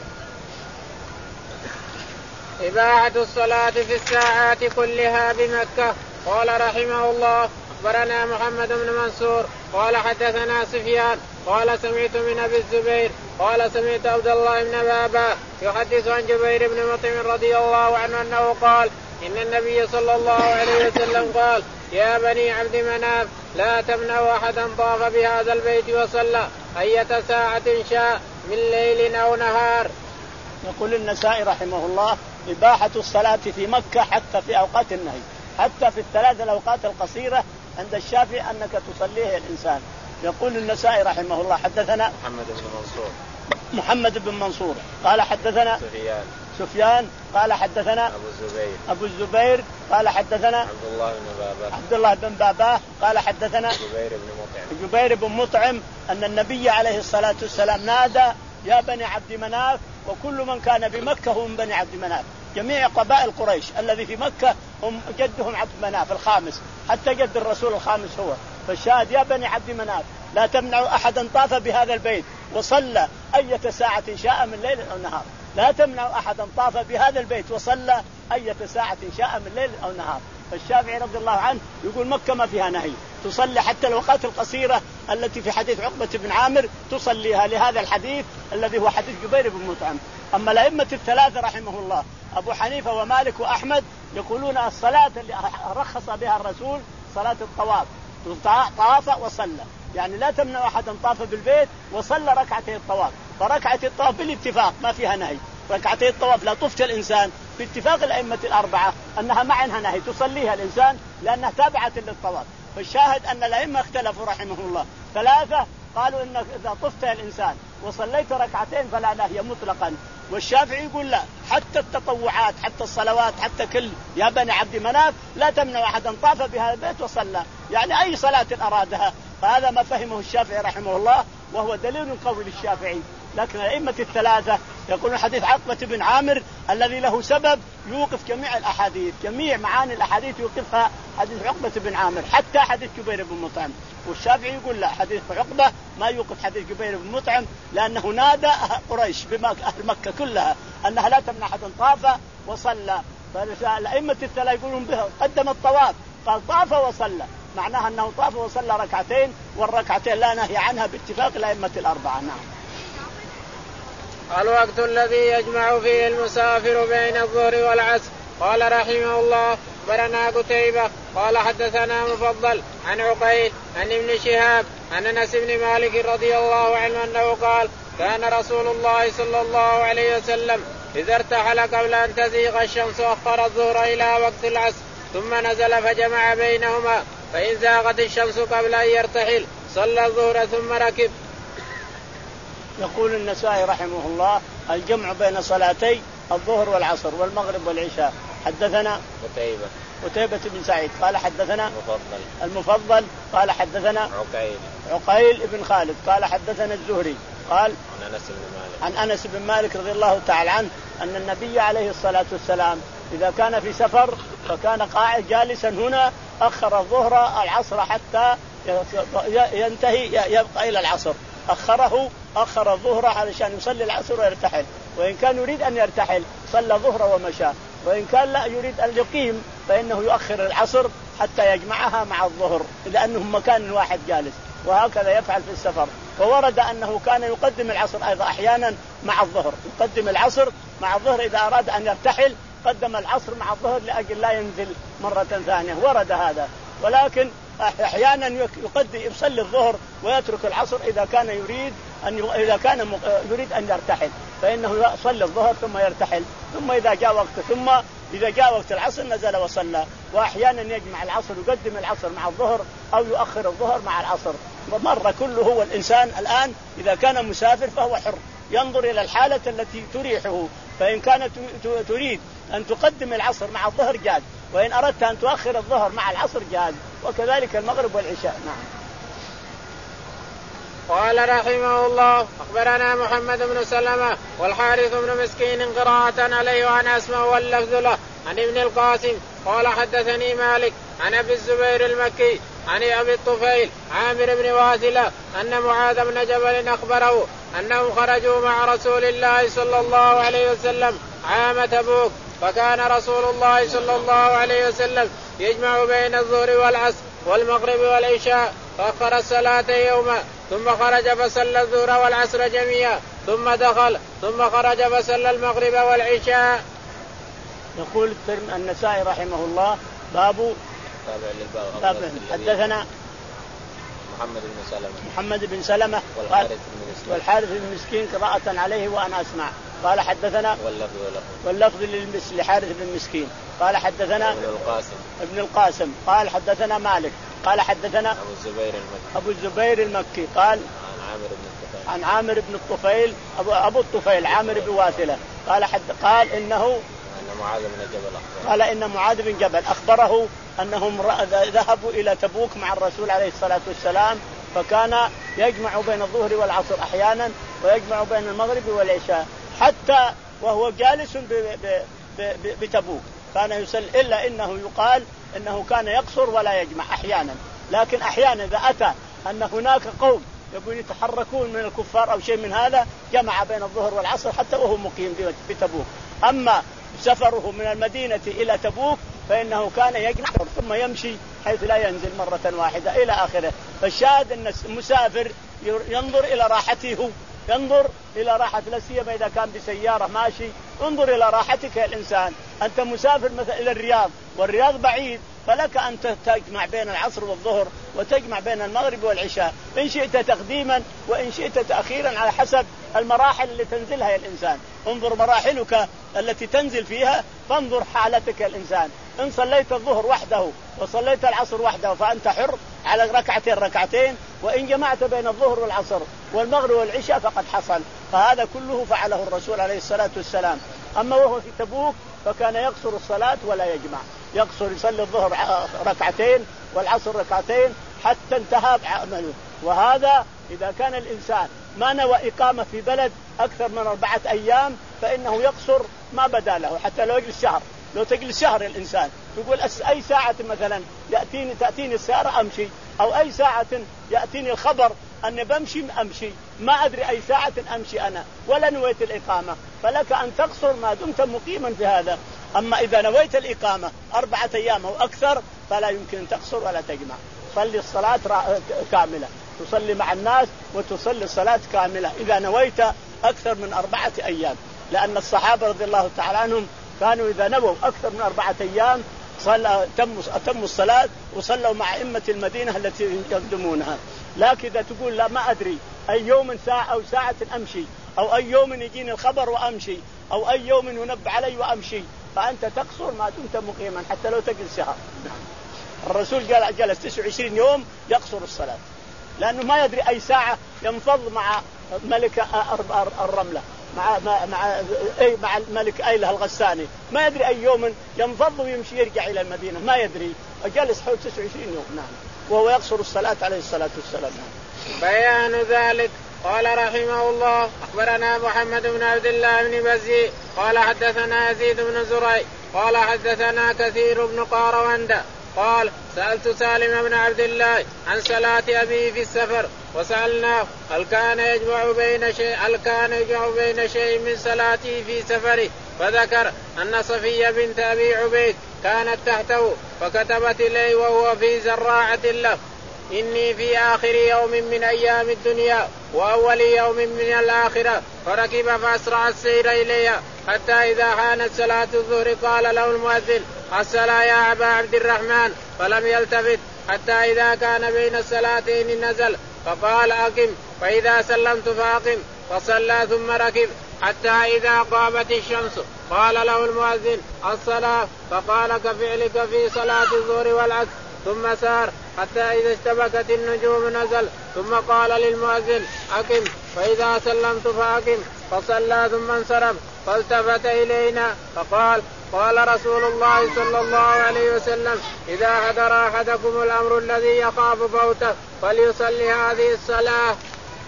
إباحة الصلاة في الساعات كلها بمكة. قال رحمه الله أخبرنا محمد بن منصور قال حدثنا سفيان قال سمعت من أبي الزبير قال سمعت عبد الله بن بابا يحدث عن جبير بن مطعم رضي الله عنه أنه قال إن النبي صلى الله عليه وسلم قال يا بني عبد مناف لا تمنعوا أحدا طاف بهذا البيت وصلى أية ساعة شاء من ليل أو نهار. يقول النسائي رحمه الله إباحة الصلاة في مكة حتى في أوقات النهي، حتى في الثلاث الأوقات القصيرة عند الشافعي أنك تصليه الإنسان. يقول النسائي رحمه الله حدثنا محمد بن منصور محمد بن منصور قال حدثنا سفيان سفيان قال حدثنا أبو الزبير أبو الزبير قال حدثنا عبد الله بن بابا عبد الله بن بابا قال حدثنا جبير بن مطعم جبير بن مطعم أن النبي عليه الصلاة والسلام نادى يا بني عبد مناف، وكل من كان بمكة هم من بني عبد مناف، جميع قبائل قريش الذي في مكة هم جدهم عبد مناف الخامس، حتى جد الرسول الخامس هو. فالشاهد يا بني عبد مناف لا تمنعوا أحدا طاف بهذا البيت وصلى أية ساعة شاء من ليل أو نهار، لا تمنعوا أحدا طاف بهذا البيت وصلى أية ساعة شاء من ليل أو نهار. فالشافعي رضي الله عنه يقول مكة ما فيها نهي، تصلي حتى الأوقات القصيرة التي في حديث عقبة بن عامر تصليها لهذا الحديث الذي هو حديث جبير بن مطعم. أما الأئمة الثلاثة رحمه الله أبو حنيفة ومالك وأحمد يقولون الصلاة اللي رخص بها الرسول صلاة الطواف، طاف وصلى، يعني لا تمنع أحدا طاف بالبيت وصلى ركعتي الطواف. فركعة الطواف بالاتفاق ما فيها نهي، ركعتي الطواف لا طفت الإنسان باتفاق الأئمة الأربعة أنها ما عنها نهي، تصليها الإنسان لأنها تابعة للطواف. فالشاهد أن الأئمة اختلفوا رحمه الله، ثلاثة قالوا إن إذا طفت الإنسان وصليت ركعتين فلا نهي مطلقا، والشافعي يقول لا، حتى التطوعات حتى الصلوات حتى كل يا بني عبد مناف لا تمنع أحدا طاف بهذا البيت وصلى، يعني أي صلاة أرادها. فهذا ما فهمه الشافعي رحمه الله وهو دليل قوي للشافعي. لكن الأئمة الثلاثة يقولون حديث عقبة بن عامر الذي له سبب يوقف جميع الأحاديث، جميع معاني الأحاديث يوقفها حديث عقبة بن عامر حتى حديث جبير بن مطعم. والشافعي يقول لا، حديث عقبة ما يوقف حديث جبير بن مطعم، لأنه نادى قريش بمكة أهل مكة كلها أنها لا تمنع أحدا طاف وصلى. فالأئمة الثلاثة يقولون به قدم الطواف قال طاف وصلى، معناها أنه طاف وصلى ركعتين، والركعتين لا نهي عنها باتفاق الأئمة الأربعة. نعم. الوقت الذي يجمع فيه المسافر بين الظهر والعصر. قال رحمه الله أخبرنا قتيبة قال حدثنا مفضل عن عقيل عن ابن شهاب عن أنس بن مالك رضي الله عنه أنه قال كان رسول الله صلى الله عليه وسلم إذا ارتحل قبل أن تزيغ الشمس أخر الظهر إلى وقت العصر ثم نزل فجمع بينهما، فإن زاغت الشمس قبل أن يرتحل صلى الظهر ثم ركب. يقول النسائي رحمه الله الجمع بين صلاتي الظهر والعصر والمغرب والعشاء. حدثنا قتيبة قتيبة بن سعيد قال حدثنا المفضل المفضل قال حدثنا عقيل عقيل بن خالد قال حدثنا الزهري قال عن أنس بن مالك عن أنس بن مالك رضي الله تعالى عنه أن النبي عليه الصلاة والسلام إذا كان في سفر فكان قاعد جالسا هنا أخر الظهر العصر حتى ينتهي يبقى إلى العصر، أخره أخر الظهر علشان يصلي العصر ويرتحل، وإن كان يريد أن يرتحل صلى الظهر ومشى، وإن كان لا يريد أن يقيم فإنه يؤخر العصر حتى يجمعها مع الظهر لأنهم مكان واحد جالس، وهكذا يفعل في السفر. فورد أنه كان يقدم العصر أيضا أحيانا مع الظهر، يقدم العصر مع الظهر إذا أراد أن يرتحل قدم العصر مع الظهر لأجل لا ينزل مرة ثانية، ورد هذا. ولكن أحيانا يقدم يصلي الظهر ويترك العصر إذا كان يريد أن إذا كان يريد أن يرتحل، فإنه يصلي الظهر ثم يرتحل، ثم إذا جاء وقت ثم إذا جاء وقت العصر نزل وصلى. وأحيانا يجمع العصر يقدم العصر مع الظهر أو يؤخر الظهر مع العصر. ومر كله هو الإنسان الآن إذا كان مسافر فهو حر ينظر إلى الحالة التي تريحه، فإن كانت تريد أن تقدم العصر مع الظهر جاز، وإن أردت أن تؤخر الظهر مع العصر جاز، وكذلك المغرب والعشاء. نعم. قال رحمه الله أخبرنا محمد بن سلمة والحارث بن مسكين قراءة عليه وأنا أسمع واللفظ له عن ابن القاسم قال حدثني مالك عن أبي الزبير المكي عن أبي الطفيل عامر بن واثلة أن معاذ بن جبل أخبره أنهم خرجوا مع رسول الله صلى الله عليه وسلم عام تبوك، فكان رسول الله صلى الله عليه وسلم يجمع بين الظهر والعصر والمغرب والعشاء، فأخر الصلاة يوما ثم خرج فصلى الظهر والعصر جميعا ثم دخل ثم خرج فصلى المغرب والعشاء. يقول النسائي رحمه الله باب باب حدثنا محمد بن سلمة محمد بن سلمة والحارث بن مسكين والحارث بن مسكين قراءة عليه وأنا أسمع. قال حدثنا واللفظ واللفظ لحارث بن مسكين قال حدثنا ابن القاسم ابن القاسم قال حدثنا مالك قال حدثنا أبو الزبير المكي أبو الزبير المكي قال عن عامر بن الطفيل عن عامر بن الطفيل أبو, أبو الطفيل عامر بن واثلة قال حد قال إنه أن معاذ بن جبل أخبره قال إن معاذ بن جبل أخبره أنهم ذهبوا إلى تبوك مع الرسول عليه الصلاة والسلام، فكان يجمع بين الظهر والعصر أحيانا ويجمع بين المغرب والعشاء حتى وهو جالس بتبوك كان يصلي، إلا إنه يقال إنه كان يقصر ولا يجمع أحيانا، لكن أحيانا إذا أتى أن هناك قوم يقول يتحركون من الكفار أو شيء من هذا جمع بين الظهر والعصر حتى وهو مقيم بتبوك. أما سفره من المدينة إلى تبوك فإنه كان يجمع ثم يمشي حيث لا ينزل مرة واحدة إلى آخره. فالشاهد أن المسافر ينظر إلى راحته هو، ينظر إلى راحة، لا سيما إذا كان بسيارة ماشي، انظر إلى راحتك يا الإنسان. أنت مسافر مثلا إلى الرياض والرياض بعيد، فلك أن تجمع بين العصر والظهر وتجمع بين المغرب والعشاء، إن شئت تقديما وإن شئت تأخيرا على حسب المراحل اللي تنزلها يا الإنسان. انظر مراحلك التي تنزل فيها، فانظر حالتك يا الإنسان. إن صليت الظهر وحده وصليت العصر وحده فأنت حر على ركعتين ركعتين، وإن جمعت بين الظهر والعصر والمغرب والعشاء فقد حصل. فهذا كله فعله الرسول عليه الصلاة والسلام. أما وهو في تبوك فكان يقصر الصلاة ولا يجمع، يقصر يصلي الظهر ركعتين والعصر ركعتين حتى انتهى عمله. وهذا إذا كان الإنسان ما نوى إقامة في بلد أكثر من أربعة أيام فإنه يقصر ما بدا له، حتى لو يجلس شهر. لو تجلس شهر الإنسان يقول أي ساعة مثلا يأتيني تأتيني السيارة أمشي، أو أي ساعة يأتيني الخبر أني بمشي أمشي، ما أدري أي ساعة أمشي أنا ولا نويت الإقامة، فلك أن تقصر ما دمت مقيما في هذا. أما إذا نويت الإقامة أربعة أيام أو أكثر فلا يمكن أن تقصر ولا تجمع. صلي الصلاة كاملة، تصلي مع الناس وتصلي الصلاة كاملة إذا نويت أكثر من أربعة أيام، لأن الصحابة رضي الله تعالى عنهم كانوا إذا نووا أكثر من أربعة أيام صلى تموا أتموا الصلاة وصلوا مع أئمة المدينة التي يقدمونها. لكن إذا تقول لا ما أدري أي يوم ساعة أو ساعة أمشي، أو أي يوم يجيني الخبر وأمشي، أو أي يوم ينبه علي وأمشي، فأنت تقصر ما دمت مقيما حتى لو تجلس شهر. الرسول قال جلس تسعة وعشرين يوم يقصر الصلاة، لأنه ما يدري أي ساعة ينفض مع ملك الرملة مع مع مع, أي مع الملك أيله الغساني، ما يدري أي يوم ينفض ويمشي يرجع إلى المدينة، ما يدري. جلس حول تسعة وعشرين يوم نعم، وهو يقصر الصلاة عليه الصلاة والسلام. بيان ذلك. قال رحمه الله أخبرنا محمد بن عبد الله بن بزي قال حدثنا يزيد بن زريع قال حدثنا كثير بن قاروند قال سألت سالم بن عبد الله عن صلاة أبيه في السفر وسألناه هل كان يجمع بين شيء هل كان يجمع بين شيء من صلاته في سفره، فذكر أن صفية بنت أبي عبيد كانت تحته فكتبت إليه وهو في زراعة له إني في آخر يوم من أيام الدنيا وأول يوم من الآخرة، فركب فأسرع السير إليها حتى إذا حانت صلاة الظهر قال له المؤذن الصلاة يا أبا عبد الرحمن، فلم يلتفت حتى إذا كان بين الصلاتين نزل فقال أقم، فإذا سلمت فأقم، فصلى ثم ركب حتى إذا قامت الشمس قال له المؤذن الصلاة، فقال كفعلك في صلاة الظهر والعصر، ثم سار حتى إذا اشتبكت النجوم نزل ثم قال للمؤذن أقم، فإذا سلمت فأقم، فصلى ثم انصرف فالتفت إلينا فقال قال رسول الله صلى الله عليه وسلم إذا حضر أحدكم الأمر الذي يخاف فوته فليصلي هذه الصلاة.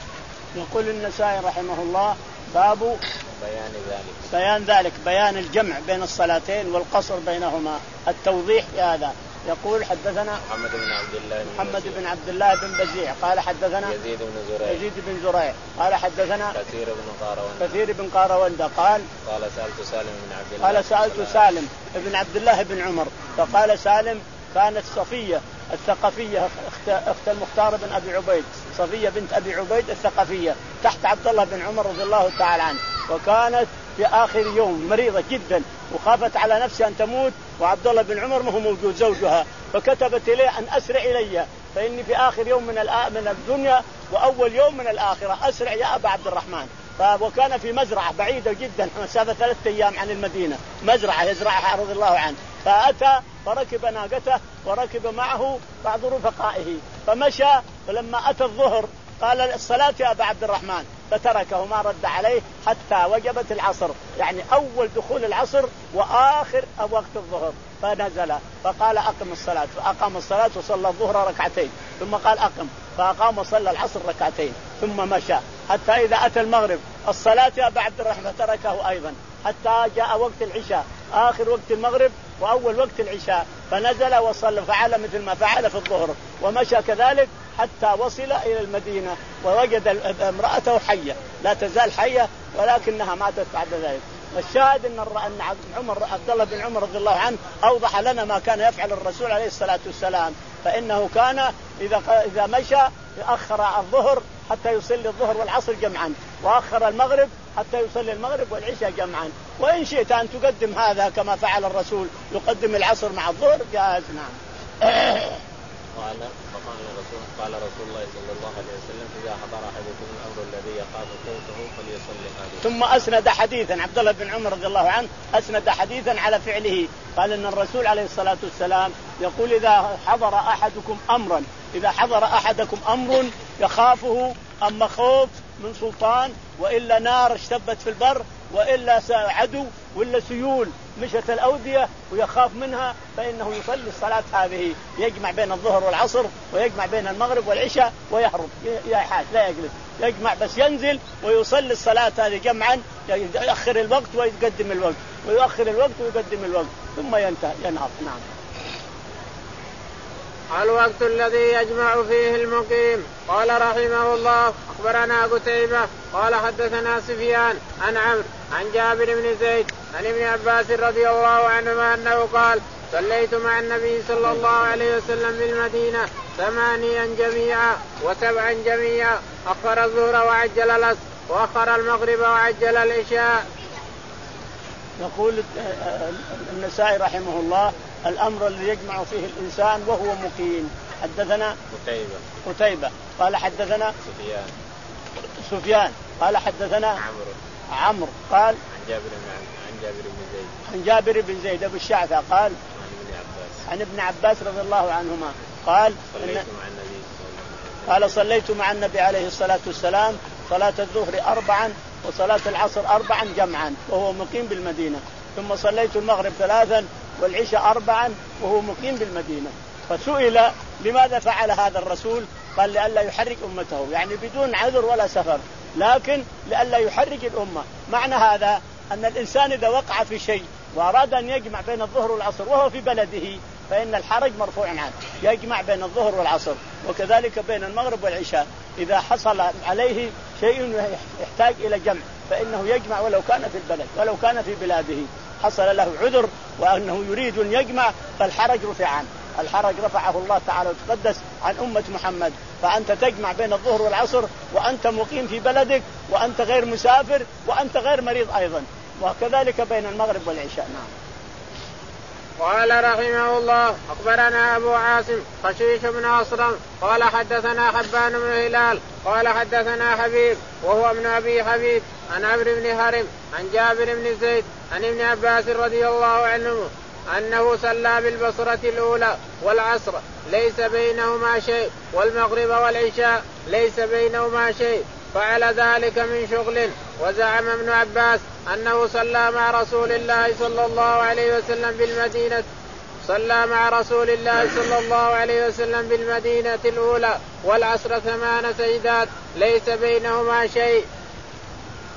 يقول النسائي رحمه الله باب بيان ذلك بيان ذلك بيان الجمع بين الصلاتين والقصر بينهما، التوضيح في هذا يقول حدثنا محمد بن عبد الله بن محمد بن عبد الله بن بزيع قال حدثنا يزيد بن زريع يزيد بن زريع قال حدثنا كثير بن قاروندة كثير بن قاروندة قال قال سألت سالم بن عبد الله قال سألت سالم بن عبد الله بن عمر فقال سالم كانت صفية الثقفية اخت المختار بن ابي عبيد، صفية بنت ابي عبيد الثقفية تحت عبد الله بن عمر رضي الله تعالى عنه، وكانت في آخر يوم مريضة جدا وخافت على نفسها أن تموت وعبد الله بن عمر ما هو موجود زوجها، فكتبت إليه أن أسرع إلي فإني في آخر يوم من من الدنيا وأول يوم من الآخرة، أسرع يا أبا عبد الرحمن. وكان في مزرعة بعيدة جدا مسافة ثلاثة أيام عن المدينة، مزرعة يزرعها رضي الله عنه، فأتى فركب ناقته وركب معه بعض رفقائه فمشى، فلما أتى الظهر قال الصلاة يا أبا عبد الرحمن، فتركه ما رد عليه حتى وجبت العصر، يعني أول دخول العصر وآخر وقت الظهر، فنزل فقال أقم الصلاة، فأقام الصلاة وصلى الظهر ركعتين، ثم قال أقم فأقام وصلى العصر ركعتين، ثم مشى حتى إذا أتى المغرب الصلاة يا أبا عبد الرحمن، تركه أيضا حتى جاء وقت العشاء آخر وقت المغرب وأول وقت العشاء، فنزل وصلى فعل مثل ما فعل في الظهر، ومشى كذلك حتى وصل إلى المدينة ووجد امرأته حية، لا تزال حية ولكنها ماتت بعد ذلك. والشاهد أن أن عمر عبد الله بن عمر رضي الله عنه أوضح لنا ما كان يفعل الرسول عليه الصلاة والسلام، فإنه كان إذا إذا مشى يأخر الظهر حتى يصلي الظهر والعصر جمعا، وأخر المغرب حتى يصلي المغرب والعشاء جمعا، وإن شئت أن تقدم هذا كما فعل الرسول يقدم العصر مع الظهر جائز. نعم. قال فقال الرسول قال رسول الله صلى الله عليه وسلم إذا حضر أحدكم الأمر الذي يخاف فوته فليصلي هذه. ثم أسند حديثا عبد الله بن عمر رضي الله عنه أسند حديثا على فعله، قال إن الرسول عليه الصلاة والسلام يقول إذا حضر أحدكم أمرا إذا حضر أحدكم أمر يخافه، أما خوف من سلطان وإلا نار اشتبت في البر وإلا عدو ولا سيول مشت الأودية ويخاف منها، فإنه يصلي الصلاة هذه، يجمع بين الظهر والعصر ويجمع بين المغرب والعشاء ويهرب يحاج لا يجلس، يجمع بس ينزل ويصلي الصلاة هذه جمعا، يؤخر الوقت ويقدم الوقت ويؤخر الوقت ويقدم الوقت ثم ينتهي ينهض. نعم. الوقت الذي يجمع فيه المقيم. قال رحمه الله أخبرنا قتيبة قال حدثنا سفيان عن عمرو عن جابر بن زيد عن ابن عباس رضي الله عنهما أنه قال صليت مع النبي صلى الله عليه وسلم بالمدينة ثمانيا جميعا وسبعا جميعا، أخر الظهر وعجل العصر وأخر المغرب وعجل العشاء. يقول النسائي رحمه الله الأمر الذي يجمع فيه الإنسان وهو مقيم. حدثنا قتيبة قتيبة قال حدثنا سفيان سفيان قال حدثنا عمرو عمرو قال عن جابر بن عن جابر بن زيد عن جابر بن زيد أبو الشعثة قال عن ابن عباس عن ابن عباس رضي الله عنهما قال صليت مع النبي قال صليت مع النبي عليه الصلاة والسلام صلاة الظهر أربعا وصلاة العصر أربعا جمعا وهو مقيم بالمدينة، ثم صليت المغرب ثلاثا والعشاء أربعا وهو مقيم بالمدينة. فسئل لماذا فعل هذا الرسول؟ قال لئلا يحرك أمته، يعني بدون عذر ولا سفر، لكن لئلا يحرك الأمة. معنى هذا أن الإنسان إذا وقع في شيء وأراد أن يجمع بين الظهر والعصر وهو في بلده فإن الحرج مرفوع عنه، يجمع بين الظهر والعصر وكذلك بين المغرب والعشاء. إذا حصل عليه شيء يحتاج إلى جمع فإنه يجمع ولو كان في البلد ولو كان في بلاده، حصل له عذر وأنه يريد أن يجمع فالحرج رفع عنه، الحرج رفعه الله تعالى وتقدس عن أمة محمد. فأنت تجمع بين الظهر والعصر وأنت مقيم في بلدك وأنت غير مسافر وأنت غير مريض أيضا، وكذلك بين المغرب والعشاء. نعم. قال رحمه الله أخبرنا أبو عاصم خشيش بن أصرم قال حدثنا حبان بن هلال قال حدثنا حبيب وهو ابن أبي حبيب عن عمرو بن هرم عن جابر بن زيد عن ابن عباس رضي الله عنه أنه صلى بالبصرة الأولى والعصر ليس بينهما شيء والمغرب والعشاء ليس بينهما شيء، فعل ذلك من شغل. وزعم ابن عباس أنه صلى مع رسول الله صلى الله عليه وسلم بالمدينة صلى مع رسول الله صلى الله عليه وسلم بالمدينة الأولى والعصر ثمان سجدات ليس بينهما شيء.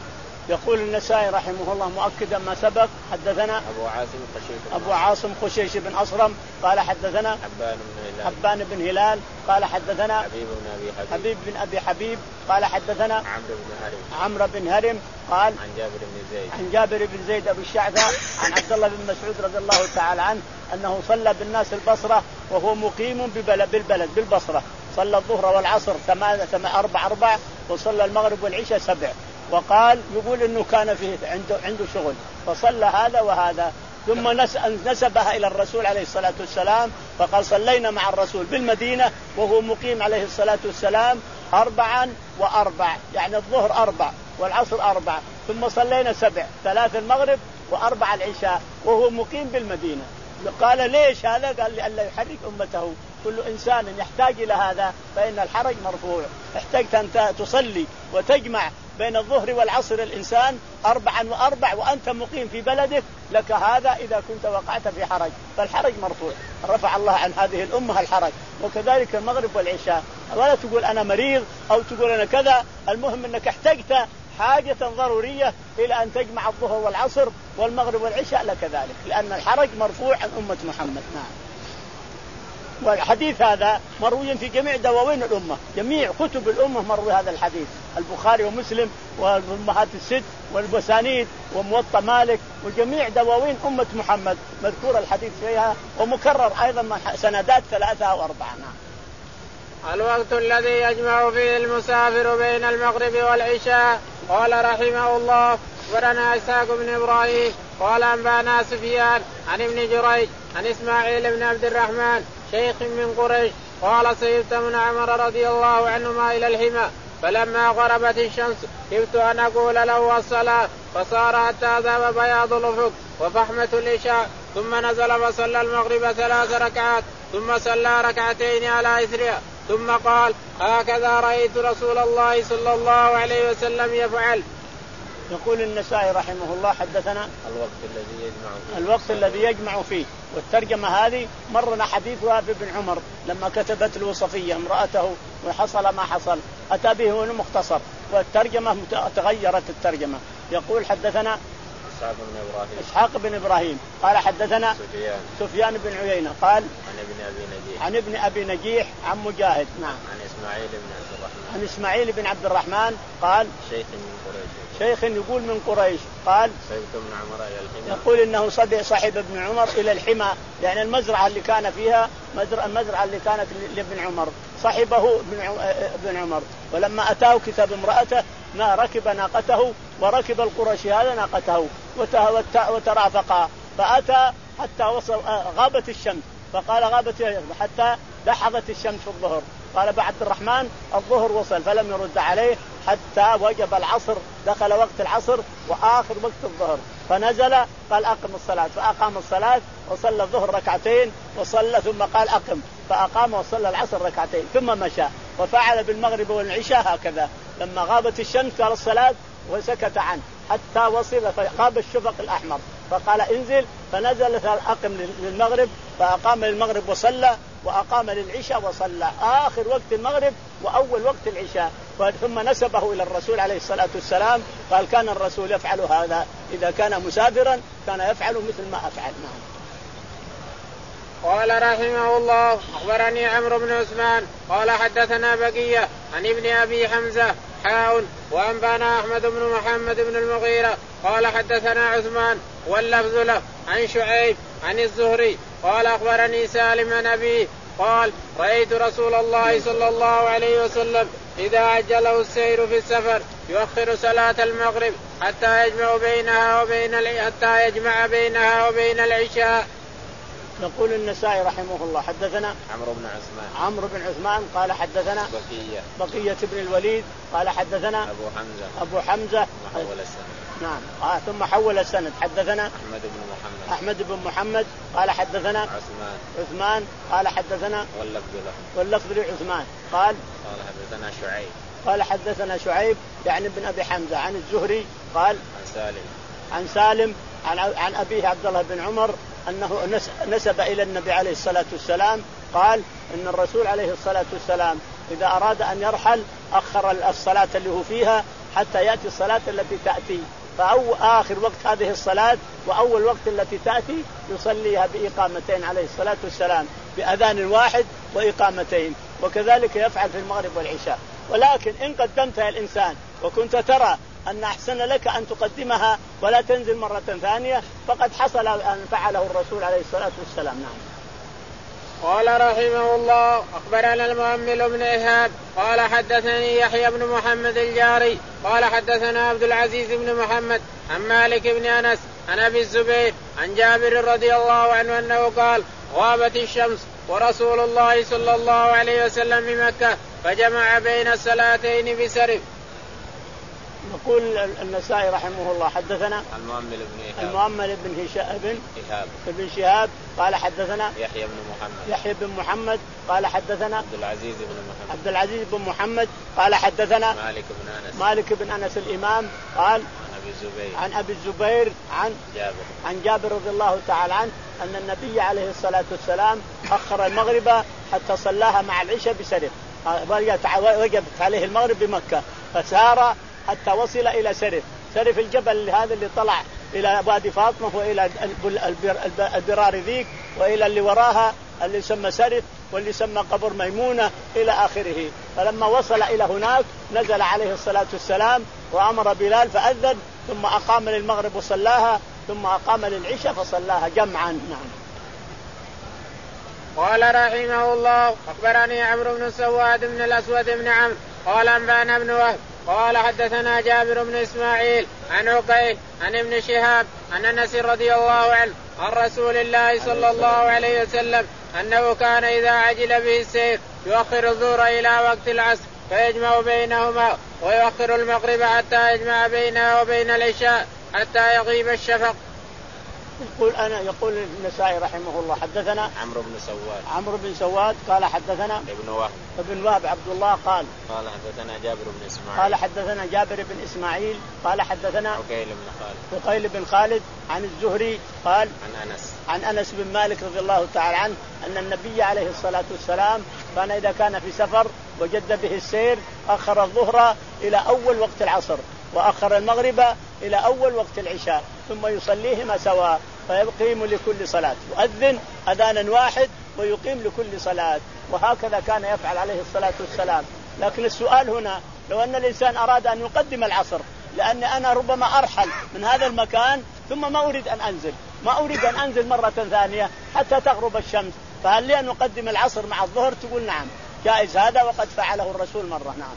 يقول النسائي رحمه الله مؤكدا ما سبق حدثنا أبو عاصم خشيش أبو عاصم خشيش بن أصرم قال حدثنا حبان بن هلال حبان بن هلال قال حدثنا حبيب بن أبي حبيب, حبيب بن أبي حبيب قال حدثنا عمرو بن هرم عمرو بن هرم قال عن جابر بن زيد عن جابر بن زيد أبو الشعثة عن عبد الله بن مسعود رضي الله تعالى عنه أنه صلى بالناس البصرة وهو مقيم بالبلد بالبصرة، صلى الظهر والعصر ثمان أربع أربع وصلى المغرب والعشاء سبع، وقال يقول إنه كان فيه عنده عنده شغل فصلى هذا وهذا، ثم نسبها إلى الرسول عليه الصلاة والسلام فقال صلينا مع الرسول بالمدينة وهو مقيم عليه الصلاة والسلام أربعا وأربع، يعني الظهر أربع والعصر أربع، ثم صلينا سبع، ثلاث المغرب وأربع العشاء وهو مقيم بالمدينة. قال ليش هذا؟ قال لئلا يحرك أمته، كل إنسان يحتاج إلى هذا فإن الحرج مرفوع. احتجت أن تصلي وتجمع بين الظهر والعصر الإنسان أربعا وأربع وأنت مقيم في بلدك، لك هذا إذا كنت وقعت في حرج، فالحرج مرفوع، رفع الله عن هذه الأمة الحرج. وكذلك المغرب والعشاء، ولا تقول أنا مريض أو تقول أنا كذا، المهم أنك احتجت حاجة ضرورية إلى أن تجمع الظهر والعصر والمغرب والعشاء لك ذلك، لأن الحرج مرفوع عن أمة محمد. نعم. والحديث هذا مروي في جميع دواوين الأمة، جميع كتب الأمة مروي هذا الحديث، البخاري ومسلم والأمهات الست والبسانيد وموطأ مالك وجميع دواوين أمة محمد مذكور الحديث فيها، ومكرر أيضا من سندات ثلاثة أو أربعة. نعم. الوقت الذي يجمع فيه المسافر بين المغرب والعشاء. قال رحمه الله أخبرنا إسحاق بن إبراهيم قال أنبأنا سفيان عن ابن جريج عن إسماعيل بن عبد الرحمن شيخ من قريش قال سيرت من عمر رضي الله عنهما إلى الحمى فلما غربت الشمس كنت أن أقول له الصلاة فصار حتى ذهب بياض الأفق وفحمة العشاء ثم نزل فصلى المغرب ثلاث ركعات ثم صلى ركعتين على إثرها ثم قال هكذا رأيت رسول الله صلى الله عليه وسلم يفعل. يقول النسائي رحمه الله حدثنا الوقت الذي يجمع فيه الوقت الذي يجمع فيه، والترجمة هذه مرنا حديثها في ابن عمر لما كتبت له صفية امرأته وحصل ما حصل، أتى به هنا مختصر والترجمة تغيرت الترجمة. يقول حدثنا إسحاق بن إبراهيم إسحاق بن إبراهيم قال حدثنا سفيان سفيان بن عيينة قال عن ابن أبي نجيح عن ابن أبي نجيح عن مجاهد. نعم. عن إسماعيل بن عبد الرحمن عن إسماعيل بن عبد الرحمن قال شيخ من قريش شيخ يقول من قريش قال سيرت ابن عمر إلى الحمى يقول إنه صدق صاحب ابن عمر إلى الحمى، يعني المزرعة اللي كان فيها المزرعة اللي كانت لابن عمر صاحبه ابن عمر، ولما أتاه كتاب امرأته ما ركب ناقته وركب القرشي هذا ناقته وترافقا فأتى حتى وصل غابت الشمس، فقال غابت حتى لحظت الشمس في الظهر، قال بعد الرحمن الظهر وصل فلم يرد عليه حتى وجب العصر، دخل وقت العصر وآخر وقت الظهر فنزل قال أقم الصلاة فأقام الصلاة وصلى الظهر ركعتين وصلى ثم قال أقم فأقام وصلى العصر ركعتين ثم مشى، وفعل بالمغرب والعشاء هكذا، لما غابت الشمس قال الصلاة وسكت عنه حتى وصل فغاب الشفق الأحمر فقال انزل فنزل أقم للمغرب فأقام للمغرب وصلى وأقام للعشاء وصلى آخر وقت المغرب وأول وقت العشاء، ثم نسبه إلى الرسول عليه الصلاة والسلام قال كان الرسول يفعل هذا إذا كان مسافرا كان يفعل مثل ما أفعل. نعم. قال رحمه الله أخبرني عمرو بن عثمان قال حدثنا بقية عن ابن أبي حمزة حاء وأنبانا أحمد بن محمد بن المغيرة قال حدثنا عثمان واللفظ له عن شعيب عن الزهري قال أخبرني سالم عن أبيه قال رأيت رسول الله صلى الله عليه وسلم إذا عجله السير في السفر يؤخر صلاة المغرب حتى يجمع بينها وبين حتى يجمع بينها وبين العشاء. يقول النسائي رحمه الله حدثنا عمرو بن عثمان عمرو بن عثمان قال حدثنا بقية بقية بن الوليد قال حدثنا أبو حمزة أبو حمزة حول السند. نعم. آه ثم حول السند حدثنا أحمد بن محمد أحمد بن محمد قال حدثنا عثمان عثمان قال حدثنا واللفظ له واللفظ لعثمان قال قال حدثنا شعيب قال حدثنا شعيب يعني ابن أبي حمزة عن الزهري قال عن سالم عن سالم عن عن أبيه عبد الله بن عمر أنه نسب إلى النبي عليه الصلاة والسلام قال إن الرسول عليه الصلاة والسلام إذا أراد أن يرحل أخر الصلاة اللي هو فيها حتى يأتي الصلاة التي تأتي، فأو آخر وقت هذه الصلاة وأول وقت التي تأتي يصليها بإقامتين عليه الصلاة والسلام، بأذان واحد وإقامتين. وكذلك يفعل في المغرب والعشاء. ولكن إن قدمتها الإنسان وكنت ترى أن أحسن لك أن تقدمها ولا تنزل مرة ثانية فقد حصل أن فعله الرسول عليه الصلاة والسلام. نعم. قال رحمه الله أخبرنا المؤمل بن إيهاب قال حدثني يحيى بن محمد الجاري قال حدثنا عبد العزيز بن محمد عن مالك بن أنس عن أبي الزبير عن جابر رضي الله عنه أنه قال غابت الشمس ورسول الله صلى الله عليه وسلم بمكة فجمع بين الصلاتين بسرف. يقول النسائي رحمه الله حدثنا المؤمل بن إيهاب المؤمل بن هشام إيهاب بن شهاب قال حدثنا يحيى بن محمد يحيى بن محمد قال حدثنا عبد العزيز بن محمد عبد العزيز بن محمد قال حدثنا مالك بن أنس مالك بن أنس الإمام قال عن أبي الزبير عن أبي الزبير عن جابر عن جابر رضي الله تعالى عنه أن النبي عليه الصلاة والسلام أخر المغرب حتى صلاها مع العشاء بسرف. وجبت عليه المغرب بمكة فسار حتى وصل إلى سرف سرف الجبل هذا اللي طلع إلى وادي فاطمة وإلى البرار ذيك وإلى اللي وراها اللي يسمى سرف واللي يسمى قبر ميمونة إلى آخره. فلما وصل إلى هناك نزل عليه الصلاة والسلام وأمر بلال فأذن ثم أقام للمغرب وصلاها ثم أقام للعشاء فصلاها جمعا. نعم. قال رحمه الله أخبرني عمرو بن سواد بن الأسود بن عمرو قال أنبأنا بن وهب قال حدثنا جابر بن إسماعيل عن عقيل عن ابن شهاب عن أنس رضي الله عنه عن رسول الله صلى الله عليه وسلم أنه كان إذا عجل به السير يؤخر الظهر إلى وقت العصر فيجمع بينهما ويؤخر المغرب حتى يجمع بينها وبين العشاء حتى يغيب الشفق. يقول أنا يقول النسائي رحمه الله حدثنا عمرو بن سواد عمرو بن سواد قال حدثنا ابن وهب ابن وهب عبد الله قال قال حدثنا جابر بن إسماعيل قال حدثنا جابر بن إسماعيل قال حدثنا عقيل بن خالد عقيل بن خالد عن الزهري قال عن أنس عن أنس بن مالك رضي الله تعالى عنه أن النبي عليه الصلاة والسلام كان إذا كان في سفر وجد به السير أخر الظهر إلى أول وقت العصر وأخر المغرب إلى أول وقت العشاء ثم يصليهما سواء فيقيم لكل صلاة يؤذن أذانا واحد ويقيم لكل صلاة. وهكذا كان يفعل عليه الصلاة والسلام. لكن السؤال هنا لو أن الإنسان أراد أن يقدم العصر لأن أنا ربما أرحل من هذا المكان ثم ما أريد أن أنزل ما أريد أن أنزل مرة ثانية حتى تغرب الشمس فهل لي أن أقدم العصر مع الظهر؟ تقول نعم جائز هذا وقد فعله الرسول مرة. نعم.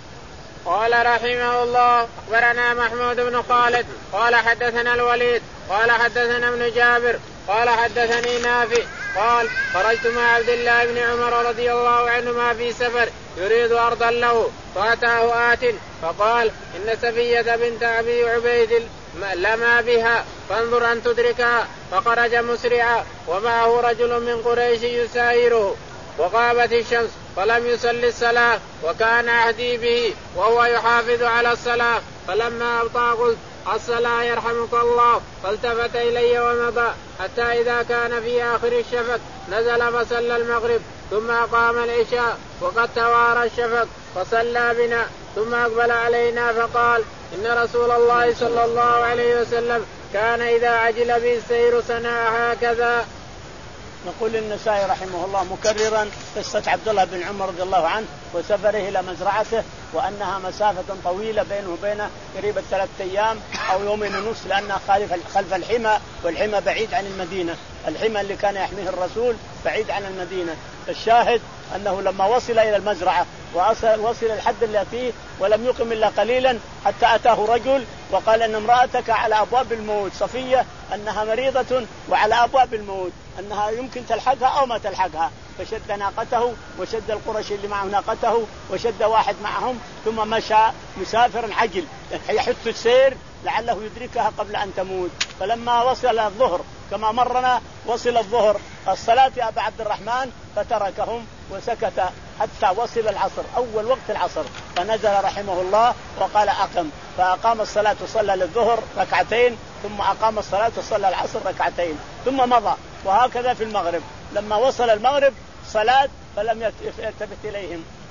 قال رحمه الله أخبرنا محمود بن خالد قال حدثنا الوليد قال حدثنا ابن جابر قال حدثني نافع قال خرجت مع عبد الله بن عمر رضي الله عنهما في سفر يريد أرضا له فأتاه آت فقال إن سفية بنت أبي عبيد لما بها فانظر أن تدركها فخرج مسرعا ومعه رجل من قريش يسايره وغابت الشمس فلم يصلي الصلاة وكان عهدي به وهو يحافظ على الصلاة فلما أبطأ قلت الصلاة يرحمك الله فالتفت إلي ومضى حتى إذا كان في آخر الشفق نزل فصلى المغرب ثم أقام العشاء وقد توارى الشفق فصلى بنا ثم أقبل علينا فقال إن رسول الله صلى الله عليه وسلم كان إذا عجل به السير صنع هكذا. نقول النسائي رحمه الله مكررا قصة عبد الله بن عمر رضي الله عنه وسفره إلى مزرعته وأنها مسافة طويلة بينه وبينه قريبة ثلاثة أيام أو يومين ونصف لأنها خلف الحمى والحمى بعيد عن المدينة الحمى اللي كان يحميه الرسول بعيد عن المدينة. الشاهد أنه لما وصل إلى المزرعة ووصل الحد اللي فيه ولم يقم إلا قليلا حتى أتاه رجل وقال أن امرأتك على أبواب الموت صفية أنها مريضة وعلى أبواب الموت أنها يمكن تلحقها أو ما تلحقها فشد ناقته وشد القرشي اللي معه ناقته وشد واحد معهم ثم مشى مسافر عجل يحث السير لعله يدركها قبل أن تموت. فلما وصل الظهر كما مرنا وصل الظهر الصلاة يا أبا عبد الرحمن فتركهم وسكت حتى وصل العصر أول وقت العصر فنزل رحمه الله وقال أقم فأقام الصلاة وصلى للظهر ركعتين ثم أقام الصلاة وصلى العصر ركعتين ثم مضى. وهكذا في المغرب لما وصل المغرب صلاة فلم يلتفت إليهم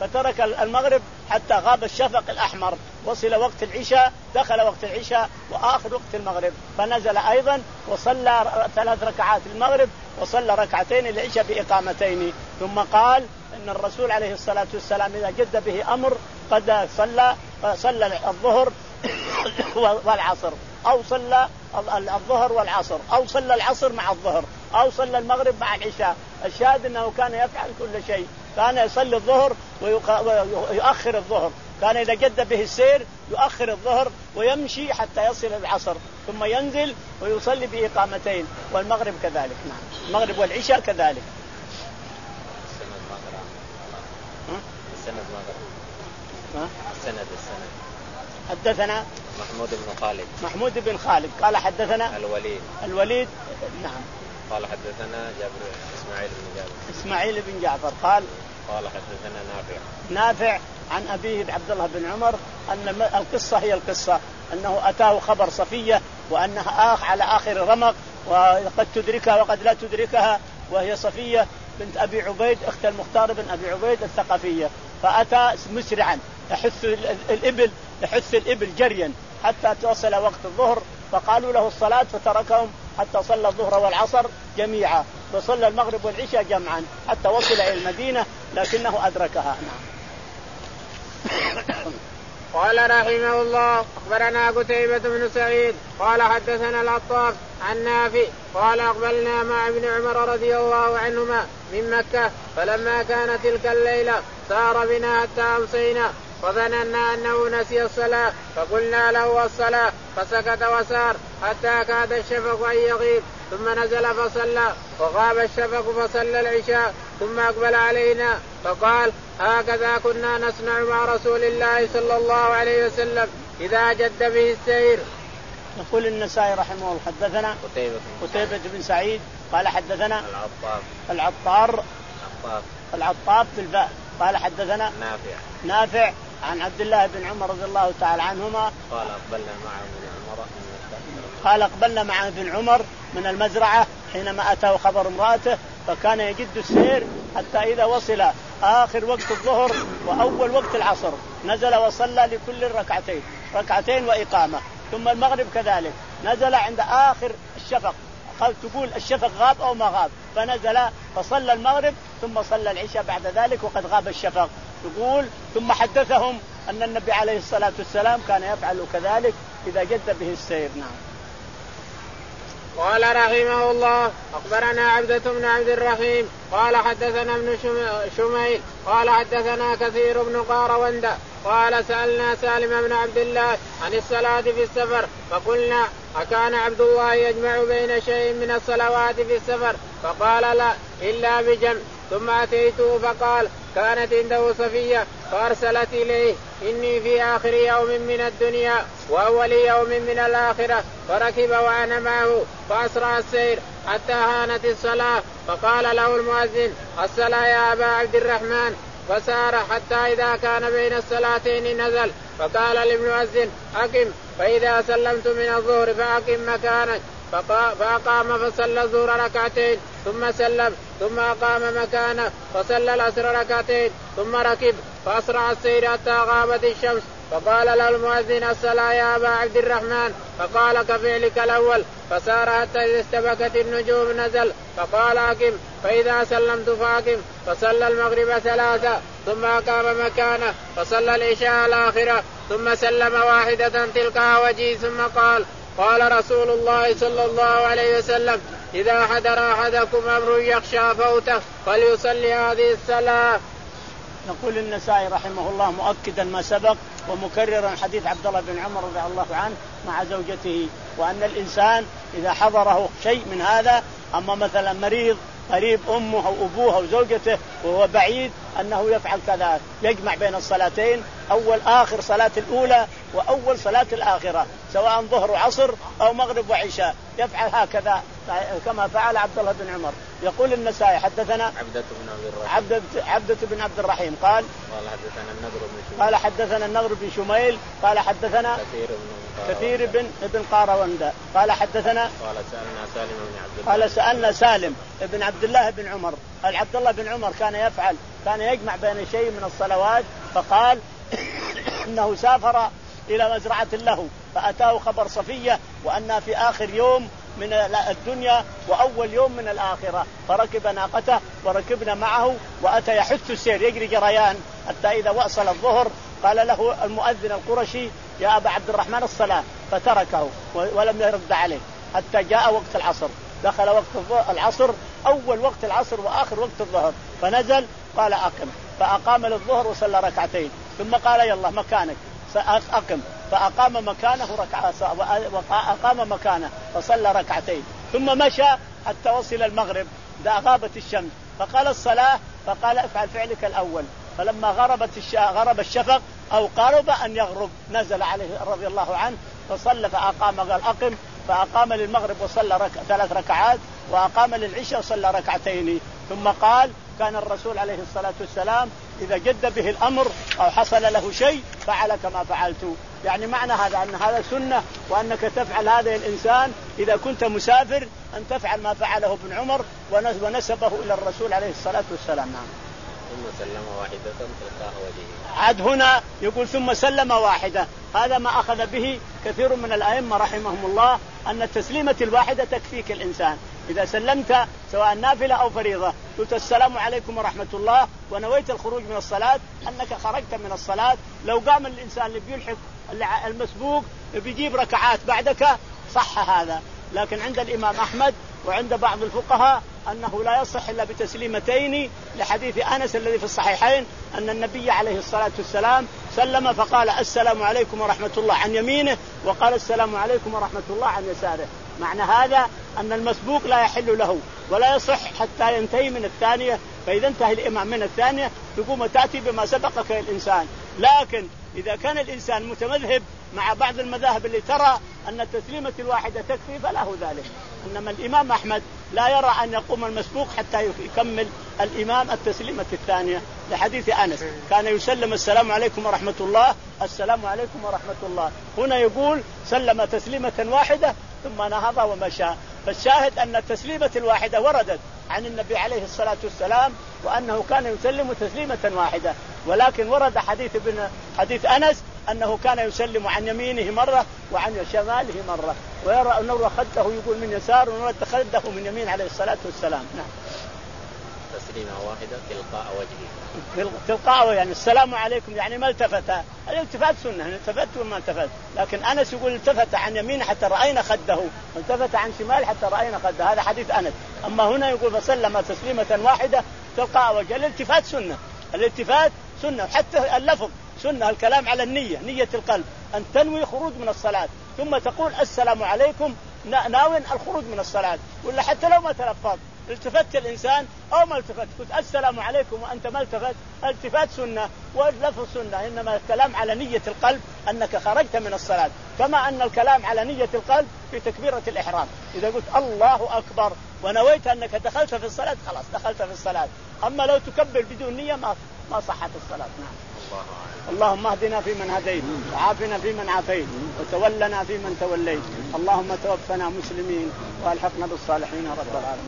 فترك المغرب حتى غاب الشفق الأحمر، وصل وقت العشاء، دخل وقت العشاء وآخر وقت المغرب، فنزل أيضا وصلى ثلاث ركعات المغرب وصلى ركعتين العشاء بإقامتين. ثم قال إن الرسول عليه الصلاة والسلام إذا جد به أمر قد صلى صلى الظهر والعصر، أو صلى الظهر والعصر، أو صلى العصر مع الظهر، أو صلى المغرب مع العشاء. الشاهد أنه كان يفعل كل شيء، كان يصلي الظهر ويؤخر الظهر، كان إذا جد به السير يؤخر الظهر ويمشي حتى يصل العصر، ثم ينزل ويصلي بإقامتين. والمغرب كذلك، نعم المغرب والعشاء كذلك. السند ما السند السند حدثنا محمود بن خالد محمود بن خالد قال حدثنا الوليد الوليد نعم قال حدثنا جابر إسماعيل بن جابر إسماعيل بن جعفر قال قال حدثنا نافع نافع عن أبيه عبد الله بن عمر أن القصة هي القصة، أنه أتاه خبر صفية وأنها آخ على آخر رمق وقد تدركها وقد لا تدركها، وهي صفية بنت أبي عبيد أخت المختار بن أبي عبيد الثقفية، فأتى مسرعا يحث الإبل يحث الإبل جريا حتى توصل وقت الظهر، فقالوا له الصلاة فتركهم حتى صلى الظهر والعصر جميعا، وصلى المغرب والعشاء جمعا حتى وصل إلى المدينة لكنه أدركها. قال رحمه الله أخبرنا قتيبة بن سعيد قال حدثنا العطاف عن نافع قال أقبلنا مع ابن عمر رضي الله عنهما من مكة، فلما كانت تلك الليلة سار بنا حتى أمسينا، فظننا أنه نسي الصلاة فقلنا له الصلاة، فسكت وسار حتى كاد الشفق أن يغيب، ثم نزل فصلى وغاب الشفق فصلى العشاء، ثم أقبل علينا فقال هكذا كنا نصنع مع رسول الله صلى الله عليه وسلم إذا جد به السير. يقول النسائي رحمه الله حدثنا قتيبة قتيبة بن سعيد قال حدثنا العطار العطار العطار العطار في الباء قال حدثنا نافع نافع عن عبد الله بن عمر رضي الله تعالى عنهما قال أقبلنا مع ابن عمر قال أقبلنا مع ابن عمر من المزرعة حينما أتاه خبر امرأته، فكان يجد السير حتى إذا وصل آخر وقت الظهر وأول وقت العصر نزل وصلى لكل ركعتين ركعتين وإقامة، ثم المغرب كذلك نزل عند آخر الشفق، قال تقول الشفق غاب أو ما غاب، فنزل فصلى المغرب ثم صلى العشاء بعد ذلك وقد غاب الشفق. يقول ثم حدثهم أن النبي عليه الصلاة والسلام كان يفعل كذلك إذا جد به السير. نعم. قال رحمه الله أخبرنا عبدة بن عبد الرحيم قال حدثنا ابن شميل قال حدثنا كثير بن قاروندة قال سألنا سالم بن عبد الله عن الصلاة في السفر، فقلنا أكان عبد الله يجمع بين شيء من الصلوات في السفر؟ فقال لا إلا بجمع. ثم أتيته فقال كانت عنده صفية فأرسلت إليه إني في آخر يوم من الدنيا وأول يوم من الآخرة، فركب وأنا معه فأسرع السير حتى هانت الصلاة، فقال له المؤذن الصلاة يا أبا عبد الرحمن، فسار حتى إذا كان بين الصلاتين نزل فقال للمؤذن أقم، فإذا سلمت من الظهر فأقم مكانك، فأقام فصلى الظهر ركعتين ثم سلم، ثم أقام مكانه فصلى العصر ركعتين، ثم ركب فأسرع السير حتى غابت الشمس، فقال له المؤذن الصلاة يا أبا عبد الرحمن، فقال كفعلك الأول، فسار حتى إذا استبكت النجوم نزل فقال أقم، فإذا سلمت فأقم، فصلى المغرب ثلاثة ثم أقام مكانه فصلى العشاء الآخرة، ثم سلم واحدة تلقى وجهه، ثم قال قال رسول الله صلى الله عليه وسلم إذا حضر أحدكم أمر يخشى فوته فليصلي هذه الصلاة. يقول النسائي رحمه الله مؤكدا ما سبق ومكررا حديث عبد الله بن عمر رضي الله عنه مع زوجته، وأن الإنسان إذا حضره شيء من هذا، أما مثلا مريض قريب أمه أو أبوه أو زوجته وهو بعيد، أنه يفعل كذا، يجمع بين الصلاتين، أول آخر صلاة الأولى وأول صلاة الآخرة، سواء ظهر وعصر أو مغرب وعشاء، يفعل هكذا كما فعل عبد الله بن عمر. يقول النسائي حدثنا عبدة بن عبد الرحيم عبدة, عبدة بن عبد الرحيم قال قال حدثنا النضر بن شميل قال حدثنا النضر بن شميل قال حدثنا كثير بن كثير بن ابن قاروندة قال حدثنا قال سألنا سالم بن عبد الله قال سألنا سالم بن عبد الله بن عمر. عبد الله بن عمر كان يفعل كان يجمع بين شيء من الصلوات، فقال إنه سافر إلى مزرعة له فأتاه خبر صفية وأنها في آخر يوم من الدنيا وأول يوم من الآخرة، فركب ناقته وركبنا معه وأتى يحث السير يجري جريان حتى إذا وصل الظهر قال له المؤذن القرشي يا أبا عبد الرحمن الصلاة، فتركه ولم يرد عليه حتى جاء وقت العصر. دخل وقت العصر أول وقت العصر وآخر وقت الظهر، فنزل قال أقم، فأقام للظهر وصلى ركعتين، ثم قال يلا مكانك أقم، فأقام مكانه ركعة وأقام مكانه فصلى ركعتين، ثم مشى حتى وصل المغرب غابت الشمس، فقال الصلاة، فقال افعل فعلك الأول. فلما غربت غرب الشفق أو قارب أن يغرب نزل عليه رضي الله عنه فصلى فأقام قال أقم، فأقام للمغرب وصلى رك... ثلاث ركعات، وأقام للعشاء وصلى ركعتين. ثم قال كان الرسول عليه الصلاة والسلام إذا جد به الأمر أو حصل له شيء فعل كما فعلت. يعني معنى هذا أن هذا سنة، وأنك تفعل هذا الإنسان إذا كنت مسافر أن تفعل ما فعله ابن عمر ونسبه إلى الرسول عليه الصلاة والسلام. نعم. ثم سلم واحدة تلقاء وجهه. عاد هنا يقول ثم سلم واحدة، هذا ما أخذ به كثير من الأئمة رحمهم الله، أن التسليمة الواحدة تكفيك الإنسان. إذا سلمت سواء نافلة أو فريضة قلت السلام عليكم ورحمة الله ونويت الخروج من الصلاة أنك خرجت من الصلاة. لو قام الإنسان اللي بيلحق المسبوق بيجيب ركعات بعدك صح هذا، لكن عند الإمام أحمد وعند بعض الفقهاء أنه لا يصح إلا بتسليمتين، لحديث أنس الذي في الصحيحين أن النبي عليه الصلاة والسلام سلم فقال السلام عليكم ورحمة الله عن يمينه وقال السلام عليكم ورحمة الله عن يساره. معنى هذا أن المسبوق لا يحل له ولا يصح حتى ينتهي من الثانية، فإذا انتهى الإمام من الثانية تقوم تأتي بما سبقك الإنسان. لكن إذا كان الإنسان متمذهب مع بعض المذاهب اللي ترى أن التسليمة الواحدة تكفي فله ذلك، إنما الإمام أحمد لا يرى أن يقوم المسبوق حتى يكمل الإمام التسليمة الثانية، لحديث أنس كان يسلم السلام عليكم ورحمة الله السلام عليكم ورحمة الله. هنا يقول سلم تسليمة واحدة ثم نهض ومشى. فالشاهد أن التسليمة الواحدة وردت عن النبي عليه الصلاة والسلام وأنه كان يسلم تسليمة واحدة، ولكن ورد حديث ابن حديث أنس أنه كان يسلم عن يمينه مرة وعن شماله مرة، ويرى أنه خده يقول من يسار ونرد خده من يمين عليه الصلاة والسلام. نعم. تسليمة واحدة تلقاء وجهه. تلقاء يعني السلام عليكم يعني ما التفت، الالتفات سنة التفت وما التفت، لكن أنس يقول التفت عن يمين حتى رأينا خده والتفت عن شمال حتى رأينا خده، هذا حديث أنس. أما هنا يقول فسلم تسليمة واحدة تلقاء وجهه. الالتفات سنة، الالتفات سنة، حتى اللفظ سنة، الكلام على النية، نية القلب أن تنوي خروج من الصلاة ثم تقول السلام عليكم ناوٍ الخروج من الصلاة، ولا حتى لو ما تلفظ التفت الإنسان أو ما التفت قلت السلام عليكم وأنت ما التفت، التفات سنة واللفظ سنة، إنما الكلام على نية القلب أنك خرجت من الصلاة، كما أن الكلام على نية القلب في تكبيرة الإحرام. إذا قلت الله أكبر ونويت أنك دخلت في الصلاة خلاص دخلت في الصلاة، أما لو تكبر بدون نية ما ما صحت الصلاة. نعم. اللهم اهدنا فيمن هديت وعافنا فيمن عافيت وتولنا فيمن توليت، اللهم توفنا مسلمين والحقنا بالصالحين رب العالمين.